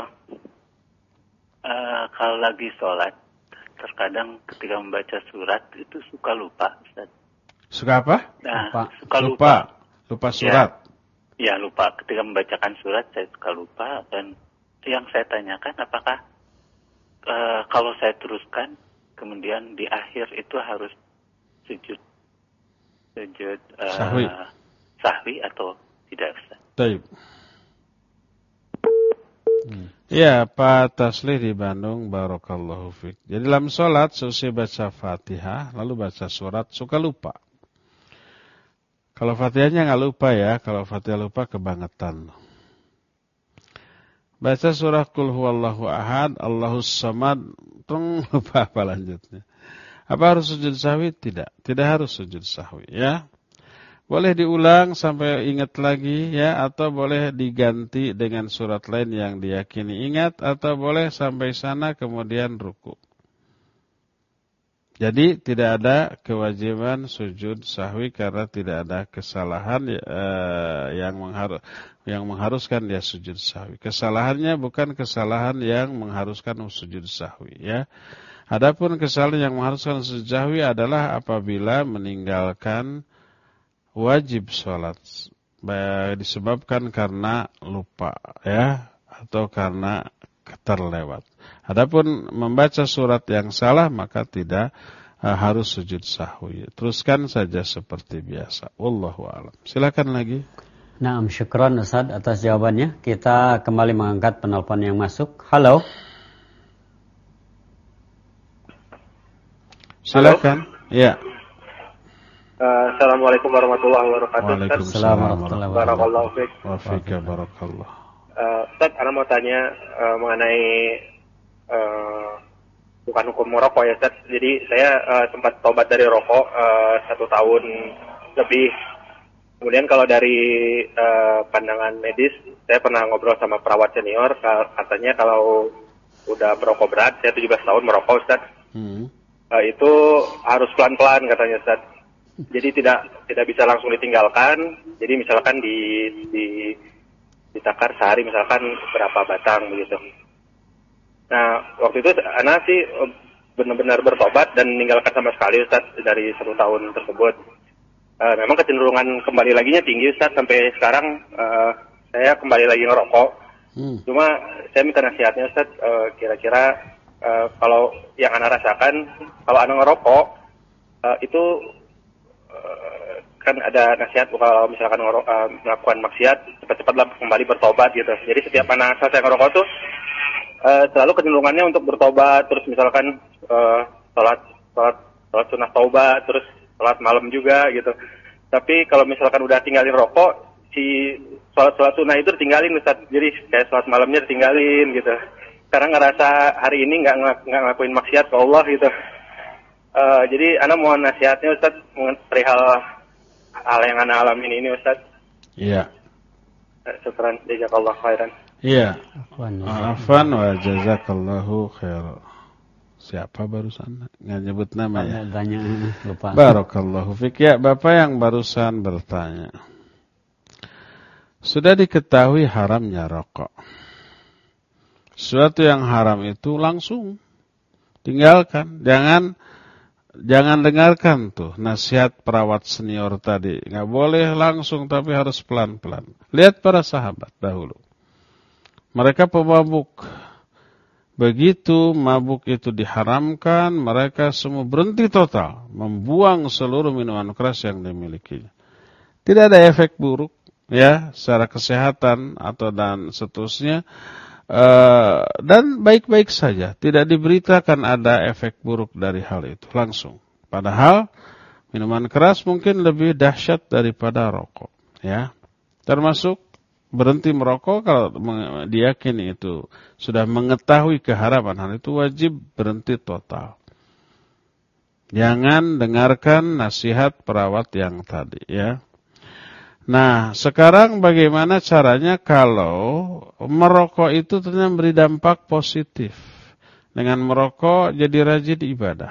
lagi sholat, terkadang ketika membaca surat itu suka lupa, Ustaz. Suka apa? Nah, Lupa surat. Ya, lupa. Ketika membacakan surat saya suka lupa, dan yang saya tanyakan apakah kalau saya teruskan kemudian di akhir itu harus sujud sahwi atau tidak, Ustaz? Baik. Ya, Pak Tasli di Bandung, barakallahu fiik. Jadi dalam sholat selesai baca Fatihah lalu baca surat suka lupa. Kalau Fatihahnya nggak lupa ya, kalau Fatihah lupa kebangetan. Baca surah Qul huwallahu ahad, Allahus samad, lupa apa lanjutnya. Apa harus sujud sahwi? Tidak. Tidak harus sujud sahwi, ya. Boleh diulang sampai ingat lagi, ya, atau boleh diganti dengan surat lain yang diyakini ingat, atau boleh sampai sana kemudian ruku. Jadi tidak ada kewajiban sujud sahwi karena tidak ada kesalahan yang mengharuskan dia sujud sahwi. Kesalahannya bukan kesalahan yang mengharuskan sujud sahwi, ya. Adapun kesalahan yang mengharuskan sujud sahwi adalah apabila meninggalkan wajib sholat disebabkan karena lupa, ya, atau karena terlewat. Adapun membaca surat yang salah maka tidak harus sujud sahwi. Teruskan saja seperti biasa. Wallahu a'lam. Silakan lagi. Naam, syukran Ustaz atas jawabannya. Kita kembali mengangkat penelpon yang masuk. Halo. Silakan. Ya. Assalamualaikum warahmatullahi wabarakatuh. Waalaikumsalam warahmatullahi wabarakatuh. Wa fika barakallah. Ustaz, ana mau tanya mengenai bukan hukum merokok ya Ustaz. Jadi saya sempat tobat dari rokok 1 tahun lebih. Kemudian kalau dari pandangan medis, saya pernah ngobrol sama perawat senior, katanya kalau udah perokok berat, saya 17 tahun merokok Ustaz. Itu harus pelan-pelan katanya Ustaz. Jadi tidak bisa langsung ditinggalkan. Jadi misalkan ditakar sehari misalkan berapa batang begitu. Nah, waktu itu Ana sih benar-benar bertobat dan meninggalkan sama sekali Ustaz dari 1 tahun tersebut. Memang kecenderungan kembali laginya tinggi Ustaz, sampai sekarang saya kembali lagi ngerokok. Cuma saya minta nasihatnya Ustaz, kira-kira kalau yang Ana rasakan, kalau Ana ngerokok itu kan ada nasihat kalau misalkan melakukan maksiat cepat-cepatlah kembali bertobat gitu. Jadi setiap Ana selesai ngerokok tuh selalu kecenderungannya untuk bertobat, terus misalkan sholat sunnah taubat, terus sholat malam juga gitu. Tapi kalau misalkan udah tinggalin rokok, si sholat sunnah itu ditinggalin Ustaz. Jadi kayak sholat malamnya ditinggalin gitu. Karena ngerasa hari ini nggak ngelakuin maksiat ke Allah gitu. Jadi Ana mohon nasihatnya Ustaz perihal hal yang Ana alamin ini Ustaz. Iya. Syukran, jazakallahu khairan. Iya. Afwan wa jazakallahu khair. Siapa barusan? Nggak nyebut nama ya? Tanya, lupa. Barakallahu fik. Ya, Bapak yang barusan bertanya. Sudah diketahui haramnya rokok. Sesuatu yang haram itu langsung tinggalkan. Jangan dengarkan tuh nasihat perawat senior tadi. Nggak boleh langsung tapi harus pelan-pelan. Lihat para sahabat dahulu. Mereka pemabuk. Begitu mabuk itu diharamkan, mereka semua berhenti total. Membuang seluruh minuman keras yang dimilikinya. Tidak ada efek buruk, ya, secara kesehatan atau dan seterusnya. Dan baik-baik saja. Tidak diberitakan ada efek buruk dari hal itu. Langsung. Padahal minuman keras mungkin lebih dahsyat daripada rokok. Ya. Termasuk berhenti merokok kalau diyakini itu sudah mengetahui keharaman hal itu wajib berhenti total. Jangan dengarkan nasihat perawat yang tadi, ya. Nah, sekarang bagaimana caranya kalau merokok itu ternyata memberi dampak positif. Dengan merokok jadi rajin ibadah.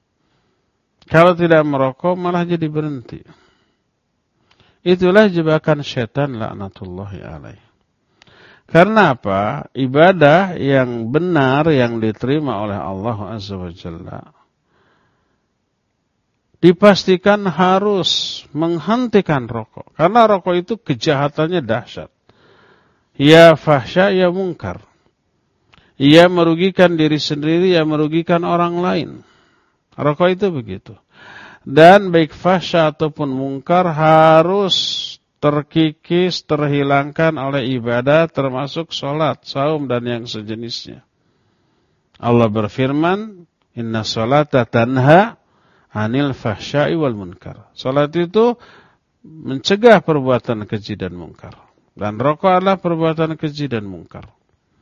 Kalau tidak merokok malah jadi berhenti. Itulah jebakan setan laknatullahi alaih. Karena apa? Ibadah yang benar yang diterima oleh Allah Azza wa Jalla dipastikan harus menghentikan rokok. Karena rokok itu kejahatannya dahsyat. Ya fahsya, ya mungkar. Ia merugikan diri sendiri, ia merugikan orang lain. Rokok itu begitu. Dan baik fahsya ataupun mungkar harus terkikis, terhilangkan oleh ibadah termasuk sholat, saum dan yang sejenisnya. Allah berfirman, Inna sholata tanha anil fahsya'i wal munkar. Sholat itu mencegah perbuatan keji dan mungkar. Dan rokok adalah perbuatan keji dan mungkar.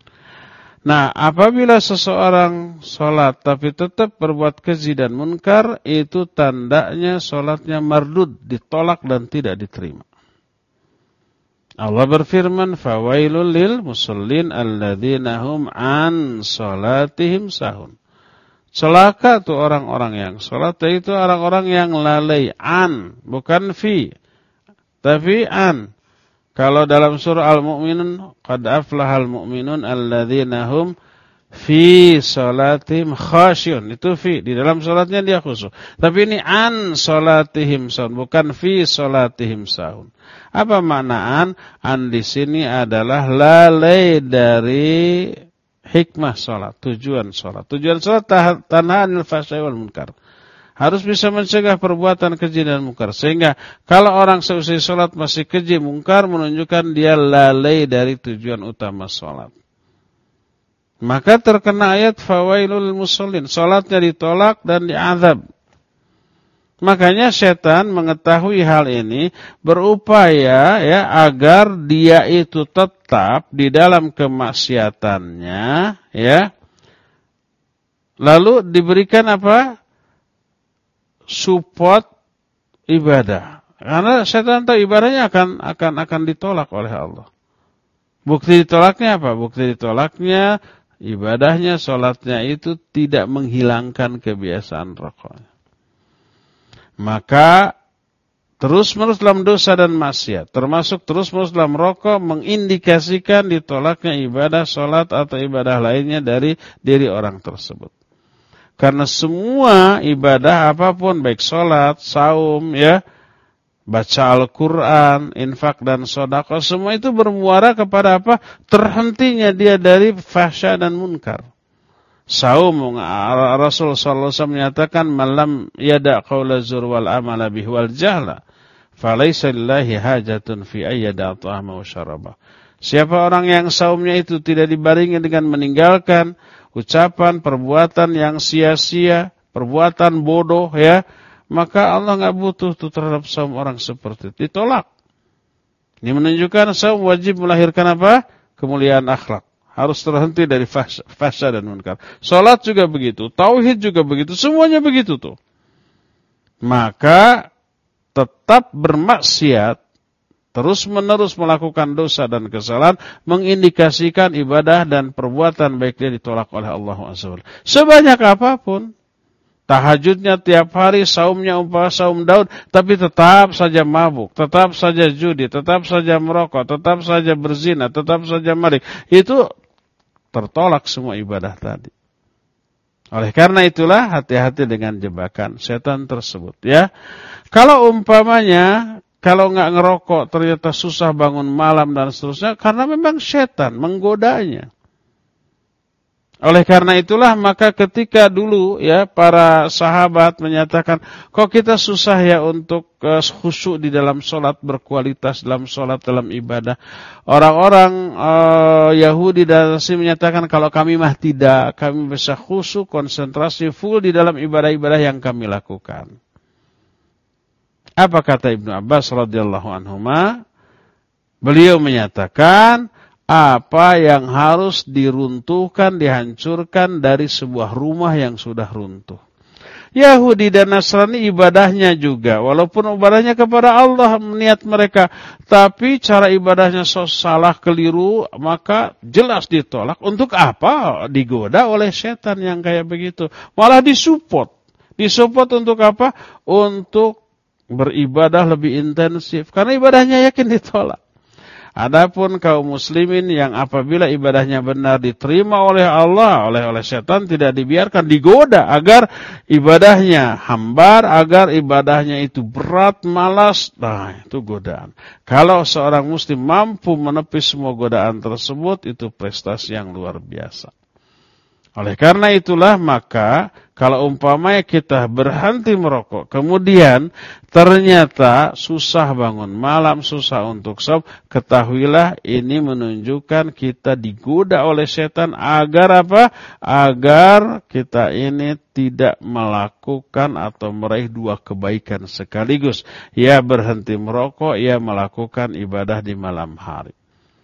Nah, apabila seseorang sholat tapi tetap berbuat keji dan munkar, itu tandanya sholatnya mardud, ditolak dan tidak diterima. Allah berfirman, "Fawailul lil musallin alladzina hum an sholatihim sahun." Celaka tuh orang-orang yang sholat, itu orang-orang yang lalai, an, bukan fi, tapi an. Kalau dalam surah Al-Mu'minun, qad aflahal mu'minun alladzina hum fi salatihim khasyun. Itu fi, di dalam salatnya dia khusyuk. Tapi ini an salatihim sahun, bukan fi salatihim sahun. Apa makna an? An di sini adalah lalai dari hikmah salat, tujuan salat. Tujuan salat tanha anil fahsya'i wal munkar. Harus bisa mencegah perbuatan keji dan mungkar. Sehingga kalau orang seusai sholat masih keji mungkar, menunjukkan dia lalai dari tujuan utama sholat. Maka terkena ayat fawailul musallin. Sholatnya ditolak dan diazab. Makanya setan mengetahui hal ini, berupaya ya agar dia itu tetap di dalam kemaksiatannya, ya. Lalu diberikan apa? Support ibadah. Karena setan tahu ibadahnya akan ditolak oleh Allah. Bukti ditolaknya apa? Bukti ditolaknya ibadahnya, sholatnya itu tidak menghilangkan kebiasaan rokoknya. Maka terus-menerus dalam dosa dan maksiat, termasuk terus-menerus dalam rokok, mengindikasikan ditolaknya ibadah, sholat atau ibadah lainnya dari diri orang tersebut. Karena semua ibadah apapun, baik sholat, saum, ya, baca Al-Quran, infak dan sedekah, semua itu bermuara kepada apa? Terhentinya dia dari fahsya dan munkar. Saum, Rasul sallallahu alaihi wasallam menyatakan, "Malam yada' qaula zur wal amala bihi wal jahla, falaysa lillahi hajatun fi ayyada ta'ama wa syaraba." Siapa orang yang saumnya itu tidak dibarengi dengan meninggalkan ucapan, perbuatan yang sia-sia, perbuatan bodoh, ya, maka Allah nggak butuh tuh terhadap saum orang seperti itu. Ditolak. Ini menunjukkan saum wajib melahirkan apa? Kemuliaan akhlak. Harus terhenti dari fahsya dan munkar. Salat juga begitu, tauhid juga begitu, semuanya begitu tuh. Maka tetap bermaksiat, terus-menerus melakukan dosa dan kesalahan, mengindikasikan ibadah dan perbuatan baiknya ditolak oleh Allah SWT. Sebanyak apapun, tahajudnya tiap hari, saumnya umpama saum Daud, tapi tetap saja mabuk, tetap saja judi, tetap saja merokok, tetap saja berzina, tetap saja maling, itu tertolak semua ibadah tadi. Oleh karena itulah hati-hati dengan jebakan setan tersebut, ya. Kalau umpamanya kalau nggak ngerokok ternyata susah bangun malam dan seterusnya, karena memang setan menggodanya. Oleh karena itulah maka ketika dulu ya para sahabat menyatakan, kok kita susah ya untuk khusyuk di dalam sholat, berkualitas dalam sholat, dalam ibadah. Orang-orang Yahudi dan Nasrani menyatakan, kalau kami mah tidak, kami bisa khusyuk, konsentrasi full di dalam ibadah-ibadah yang kami lakukan. Apa kata Ibnu Abbas radhiyallahu anhuma? Beliau menyatakan, apa yang harus diruntuhkan, dihancurkan dari sebuah rumah yang sudah runtuh. Yahudi dan Nasrani ibadahnya juga, walaupun ibadahnya kepada Allah niat mereka, tapi cara ibadahnya salah, keliru, maka jelas ditolak. Untuk apa? Digoda oleh setan yang kayak begitu. Malah disupport. Disupport untuk apa? Untuk beribadah lebih intensif. Karena ibadahnya yakin ditolak. Adapun kaum muslimin yang apabila ibadahnya benar diterima oleh Allah, oleh setan tidak dibiarkan, digoda agar ibadahnya hambar, agar ibadahnya itu berat, malas. Nah, itu godaan. Kalau seorang muslim mampu menepis semua godaan tersebut, itu prestasi yang luar biasa. Oleh karena itulah maka kalau umpamanya kita berhenti merokok, kemudian ternyata susah bangun malam, susah untuk saum, ketahuilah ini menunjukkan kita digoda oleh setan agar apa? Agar kita ini tidak melakukan atau meraih dua kebaikan sekaligus. Ya berhenti merokok, ya melakukan ibadah di malam hari.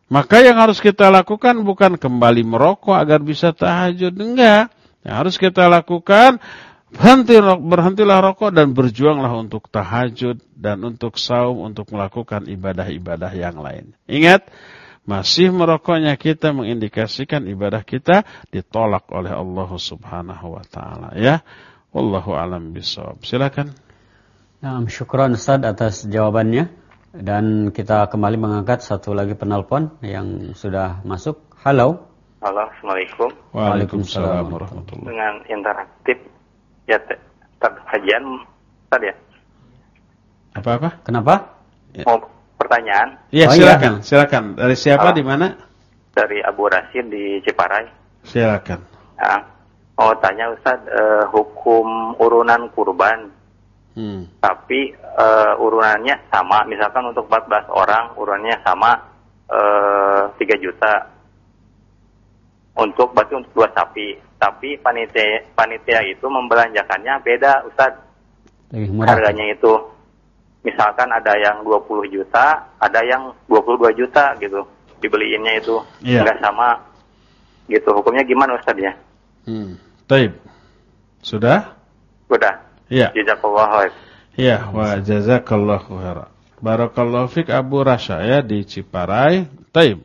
Maka yang harus kita lakukan bukan kembali merokok agar bisa tahajud, enggak. Yang harus kita lakukan, berhentilah rokok dan berjuanglah untuk tahajud dan untuk saum, untuk melakukan ibadah-ibadah yang lain. Ingat, masih merokoknya kita mengindikasikan ibadah kita ditolak oleh Allah Subhanahu wa taala, ya. Wallahu a'lam bishawab. Silakan. Nah, syukran Ustaz atas jawabannya, dan kita kembali mengangkat satu lagi penelpon yang sudah masuk. Halo. Halo, Assalamualaikum. Waalaikumsalam warahmatullahi. Dengan interaktif ya kajian Ustaz ya. Apa? Kenapa? Ya. Mau pertanyaan? Iya, Oh, silakan. iya. Silakan. Dari siapa, di mana? Dari Abu Rasid di Ciparai. Silakan. Nah, mau tanya Ustaz, hukum urunan kurban. Tapi urunannya sama, misalkan untuk 14 orang urunannya sama 3 juta. Berarti untuk 2 sapi. Tapi panitia itu membelanjakannya beda Ustaz. Harganya itu. Misalkan ada yang 20 juta, ada yang 22 juta gitu. Dibeliinnya itu enggak sama. Gitu. Hukumnya gimana Ustaz ya? Taib. Sudah? Sudah. Iya. Jazakallahu khair. Iya, wa jazakallahu khairan. Barakallahu fik Abu Rasya ya di Ciparai. Taib.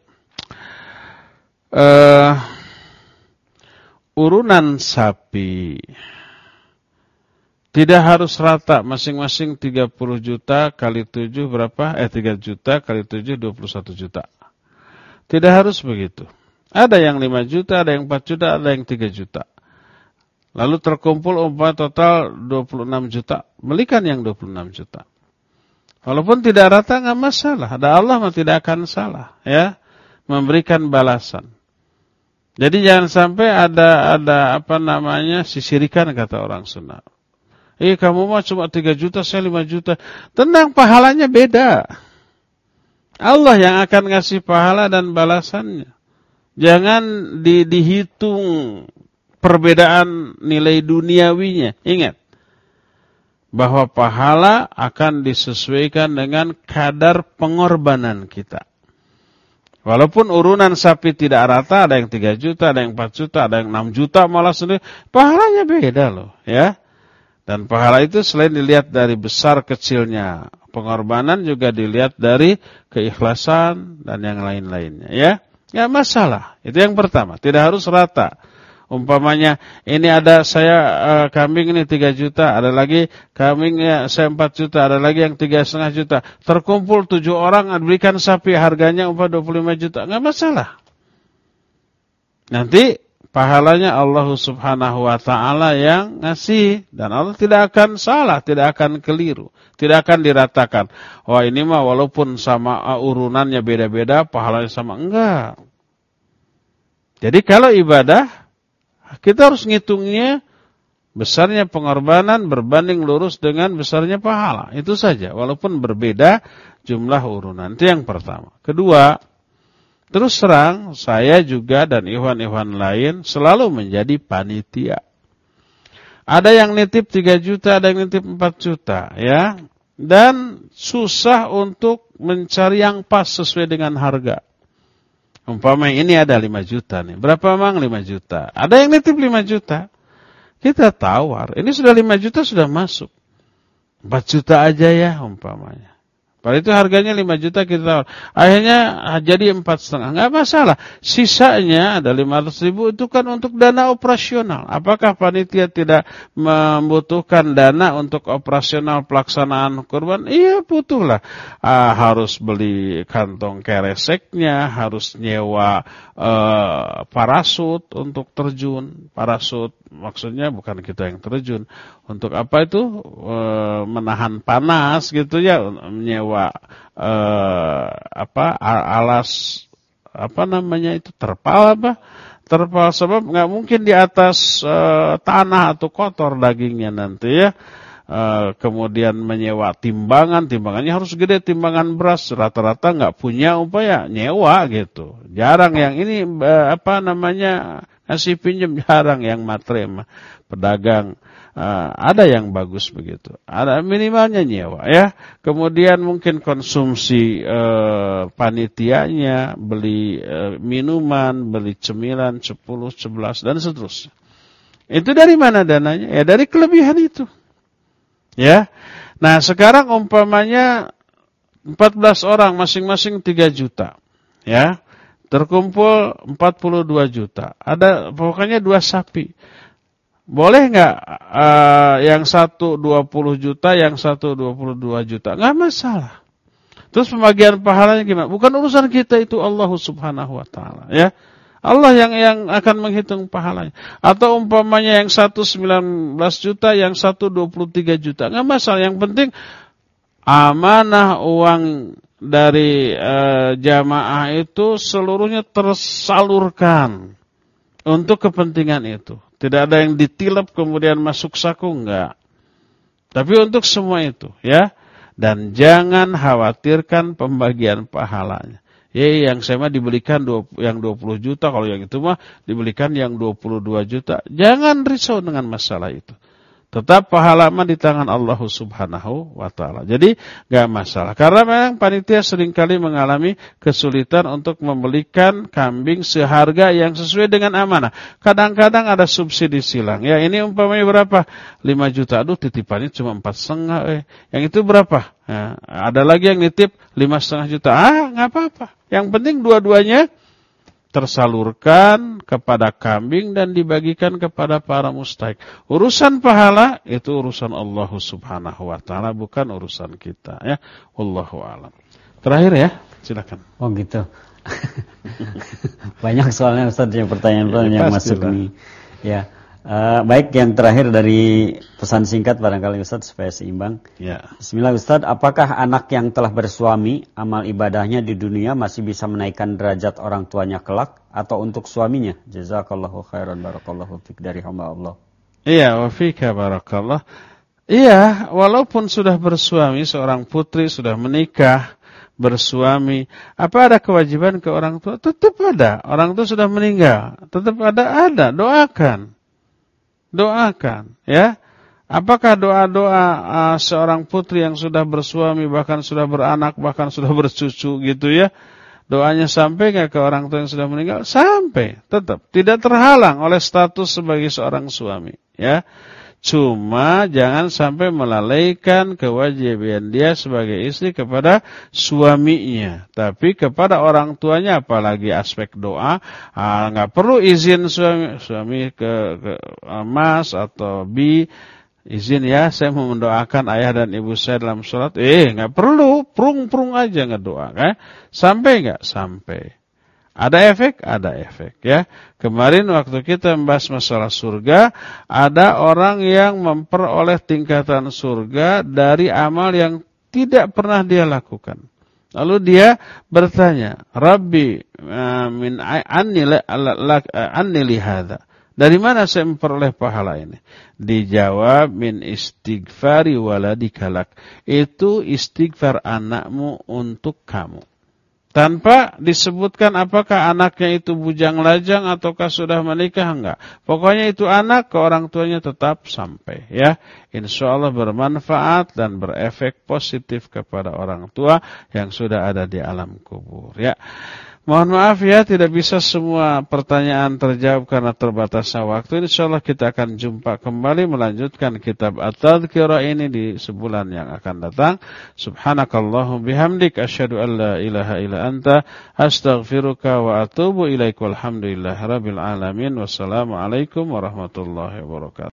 Urunan sapi tidak harus rata, masing-masing 30 juta kali 7 berapa? 3 juta kali 7 21 juta. Tidak harus begitu. Ada yang 5 juta, ada yang 4 juta, ada yang 3 juta. Lalu terkumpul total 26 juta. Belikan yang 26 juta. Walaupun tidak rata enggak masalah. Ada Allah tidak akan salah, ya, memberikan balasan. Jadi jangan sampai ada sisirikan kata orang Sunda. Kamu mah cuma 3 juta, saya 5 juta. Tenang, pahalanya beda. Allah yang akan ngasih pahala dan balasannya. Jangan dihitung perbedaan nilai duniawinya. Ingat, bahwa pahala akan disesuaikan dengan kadar pengorbanan kita. Walaupun urunan sapi tidak rata, ada yang 3 juta, ada yang 4 juta, ada yang 6 juta malah sendiri, pahalanya beda loh, ya. Dan pahala itu selain dilihat dari besar kecilnya pengorbanan, juga dilihat dari keikhlasan dan yang lain-lainnya, ya. Enggak masalah. Itu yang pertama, tidak harus rata. Umpamanya ini ada saya kambing ini 3 juta, ada lagi kambingnya saya 4 juta, ada lagi yang 3,5 juta. Terkumpul 7 orang berikan sapi harganya 25 juta, enggak masalah. Nanti pahalanya Allah Subhanahu wa taala yang ngasih, dan Allah tidak akan salah, tidak akan keliru, tidak akan diratakan. Wah, ini mah walaupun sama urunannya beda-beda, pahalanya sama, enggak. Jadi kalau ibadah kita harus ngitungnya besarnya pengorbanan berbanding lurus dengan besarnya pahala. Itu saja, walaupun berbeda jumlah urunan. Itu yang pertama. Kedua, terus terang saya juga dan ikhwan-ikhwan lain selalu menjadi panitia. Ada yang nitip 3 juta, ada yang nitip 4 juta, ya. Dan susah untuk mencari yang pas sesuai dengan harga. Umpamanya ini ada 5 juta nih. Berapa mang 5 juta? Ada yang nitip 5 juta. Kita tawar. Ini sudah 5 juta sudah masuk. 4 juta aja ya umpamanya. Padahal itu harganya 5 juta kita tawar. Akhirnya jadi 4,5. Enggak masalah. Sisanya ada 500.000 itu kan untuk dana operasional. Apakah panitia tidak membutuhkan dana untuk operasional pelaksanaan kurban? Iya, butuhlah. Harus beli kantong kereseknya, harus nyewa parasut untuk terjun. Parasut maksudnya bukan kita yang terjun. Untuk apa itu? Menahan panas gitu ya, menyewa alas itu terpal terpal, sebab nggak mungkin di atas tanah atau kotor dagingnya nanti ya. Kemudian menyewa timbangannya harus gede, timbangan beras rata-rata nggak punya upaya nyewa gitu. Jarang yang ini ngasih pinjam, jarang yang matre pedagang ada yang bagus begitu. Ada minimalnya nyewa ya. Kemudian mungkin konsumsi panitianya, beli minuman, beli cemilan 10, 11 dan seterusnya. Itu dari mana dananya? Ya dari kelebihan itu. Ya. Nah, sekarang umpamanya 14 orang masing-masing 3 juta. Ya. Terkumpul 42 juta. Ada pokoknya 2 sapi. Boleh nggak yang satu 20 juta, yang satu 22 juta? Nggak masalah. Terus pembagian pahalanya gimana? Bukan urusan kita, itu Allah Subhanahu wa taala, ya. Allah yang akan menghitung pahalanya. Atau umpamanya yang satu 19 juta, yang satu 23 juta. Nggak masalah, yang penting amanah uang dari jamaah itu seluruhnya tersalurkan untuk kepentingan itu. Tidak ada yang ditilap kemudian masuk saku, enggak. Tapi untuk semua itu, ya. Dan jangan khawatirkan pembagian pahalanya. Ya, yang saya mah dibelikan yang 20 juta, kalau yang itu mah dibelikan yang 22 juta. Jangan risau dengan masalah itu. Tetap pahala mah di tangan Allah Subhanahu wa taala. Jadi enggak masalah. Karena memang panitia seringkali mengalami kesulitan untuk membelikan kambing seharga yang sesuai dengan amanah. Kadang-kadang ada subsidi silang. Ya, ini umpamanya berapa? 5 juta. Aduh, titipannya cuma 4,5. Yang itu berapa? Ya, ada lagi yang nitip 5,5 juta. Enggak apa-apa. Yang penting dua-duanya tersalurkan kepada kambing dan dibagikan kepada para mustahik. Urusan pahala itu urusan Allah Subhanahu wa taala, bukan urusan kita, ya. Wallahu a'lam. Terakhir ya, silakan. Oh gitu. Banyak soalnya Ustaz yang pertanyaan yang masuk nih. Ya. Baik, yang terakhir dari pesan singkat barangkali Ustaz supaya seimbang. Ya. Bismillah Ustaz, apakah anak yang telah bersuami amal ibadahnya di dunia masih bisa menaikkan derajat orang tuanya kelak atau untuk suaminya? Jazakallahu khairan, barakallahu fik, dari hamba Allah. Iya, wa fika barakallah. Iya, walaupun sudah bersuami, seorang putri sudah menikah, bersuami, apa ada kewajiban ke orang tua? Tetap ada. Orang tua sudah meninggal, tetap ada, doakan, ya. Apakah doa-doa seorang putri yang sudah bersuami, bahkan sudah beranak, bahkan sudah bercucu gitu ya, doanya sampai nggak ke orang tua yang sudah meninggal? Sampai, tetap tidak terhalang oleh status sebagai seorang suami, ya. Cuma jangan sampai melalaikan kewajiban dia sebagai istri kepada suaminya, tapi kepada orang tuanya, apalagi aspek doa, nggak perlu izin suami ke mas atau bi, izin ya, saya mau mendoakan ayah dan ibu saya dalam sholat. Nggak perlu, prung aja ngedoa, kan? Sampai nggak? Sampai. Ada efek ya. Kemarin waktu kita membahas masalah surga, ada orang yang memperoleh tingkatan surga dari amal yang tidak pernah dia lakukan. Lalu dia bertanya, Rabbi min anni li hadza. Dari mana saya memperoleh pahala ini? Dijawab, min istighfari waladikalak. Itu istighfar anakmu untuk kamu. Tanpa disebutkan apakah anaknya itu bujang lajang ataukah sudah menikah, enggak. Pokoknya itu anak ke orang tuanya tetap sampai, ya. Insyaallah bermanfaat dan berefek positif kepada orang tua yang sudah ada di alam kubur, ya. Mohon maaf ya, tidak bisa semua pertanyaan terjawab karena terbatasnya waktu. Insyaallah kita akan jumpa kembali melanjutkan kitab At-Tadhkirah ini di sebulan yang akan datang. Subhanakallahum bihamdik, asyhadu an la ilaha illa anta, astaghfiruka wa atubu ilaik. Walhamdulillahirabbil alamin. Wassalamualaikum warahmatullahi wabarakatuh.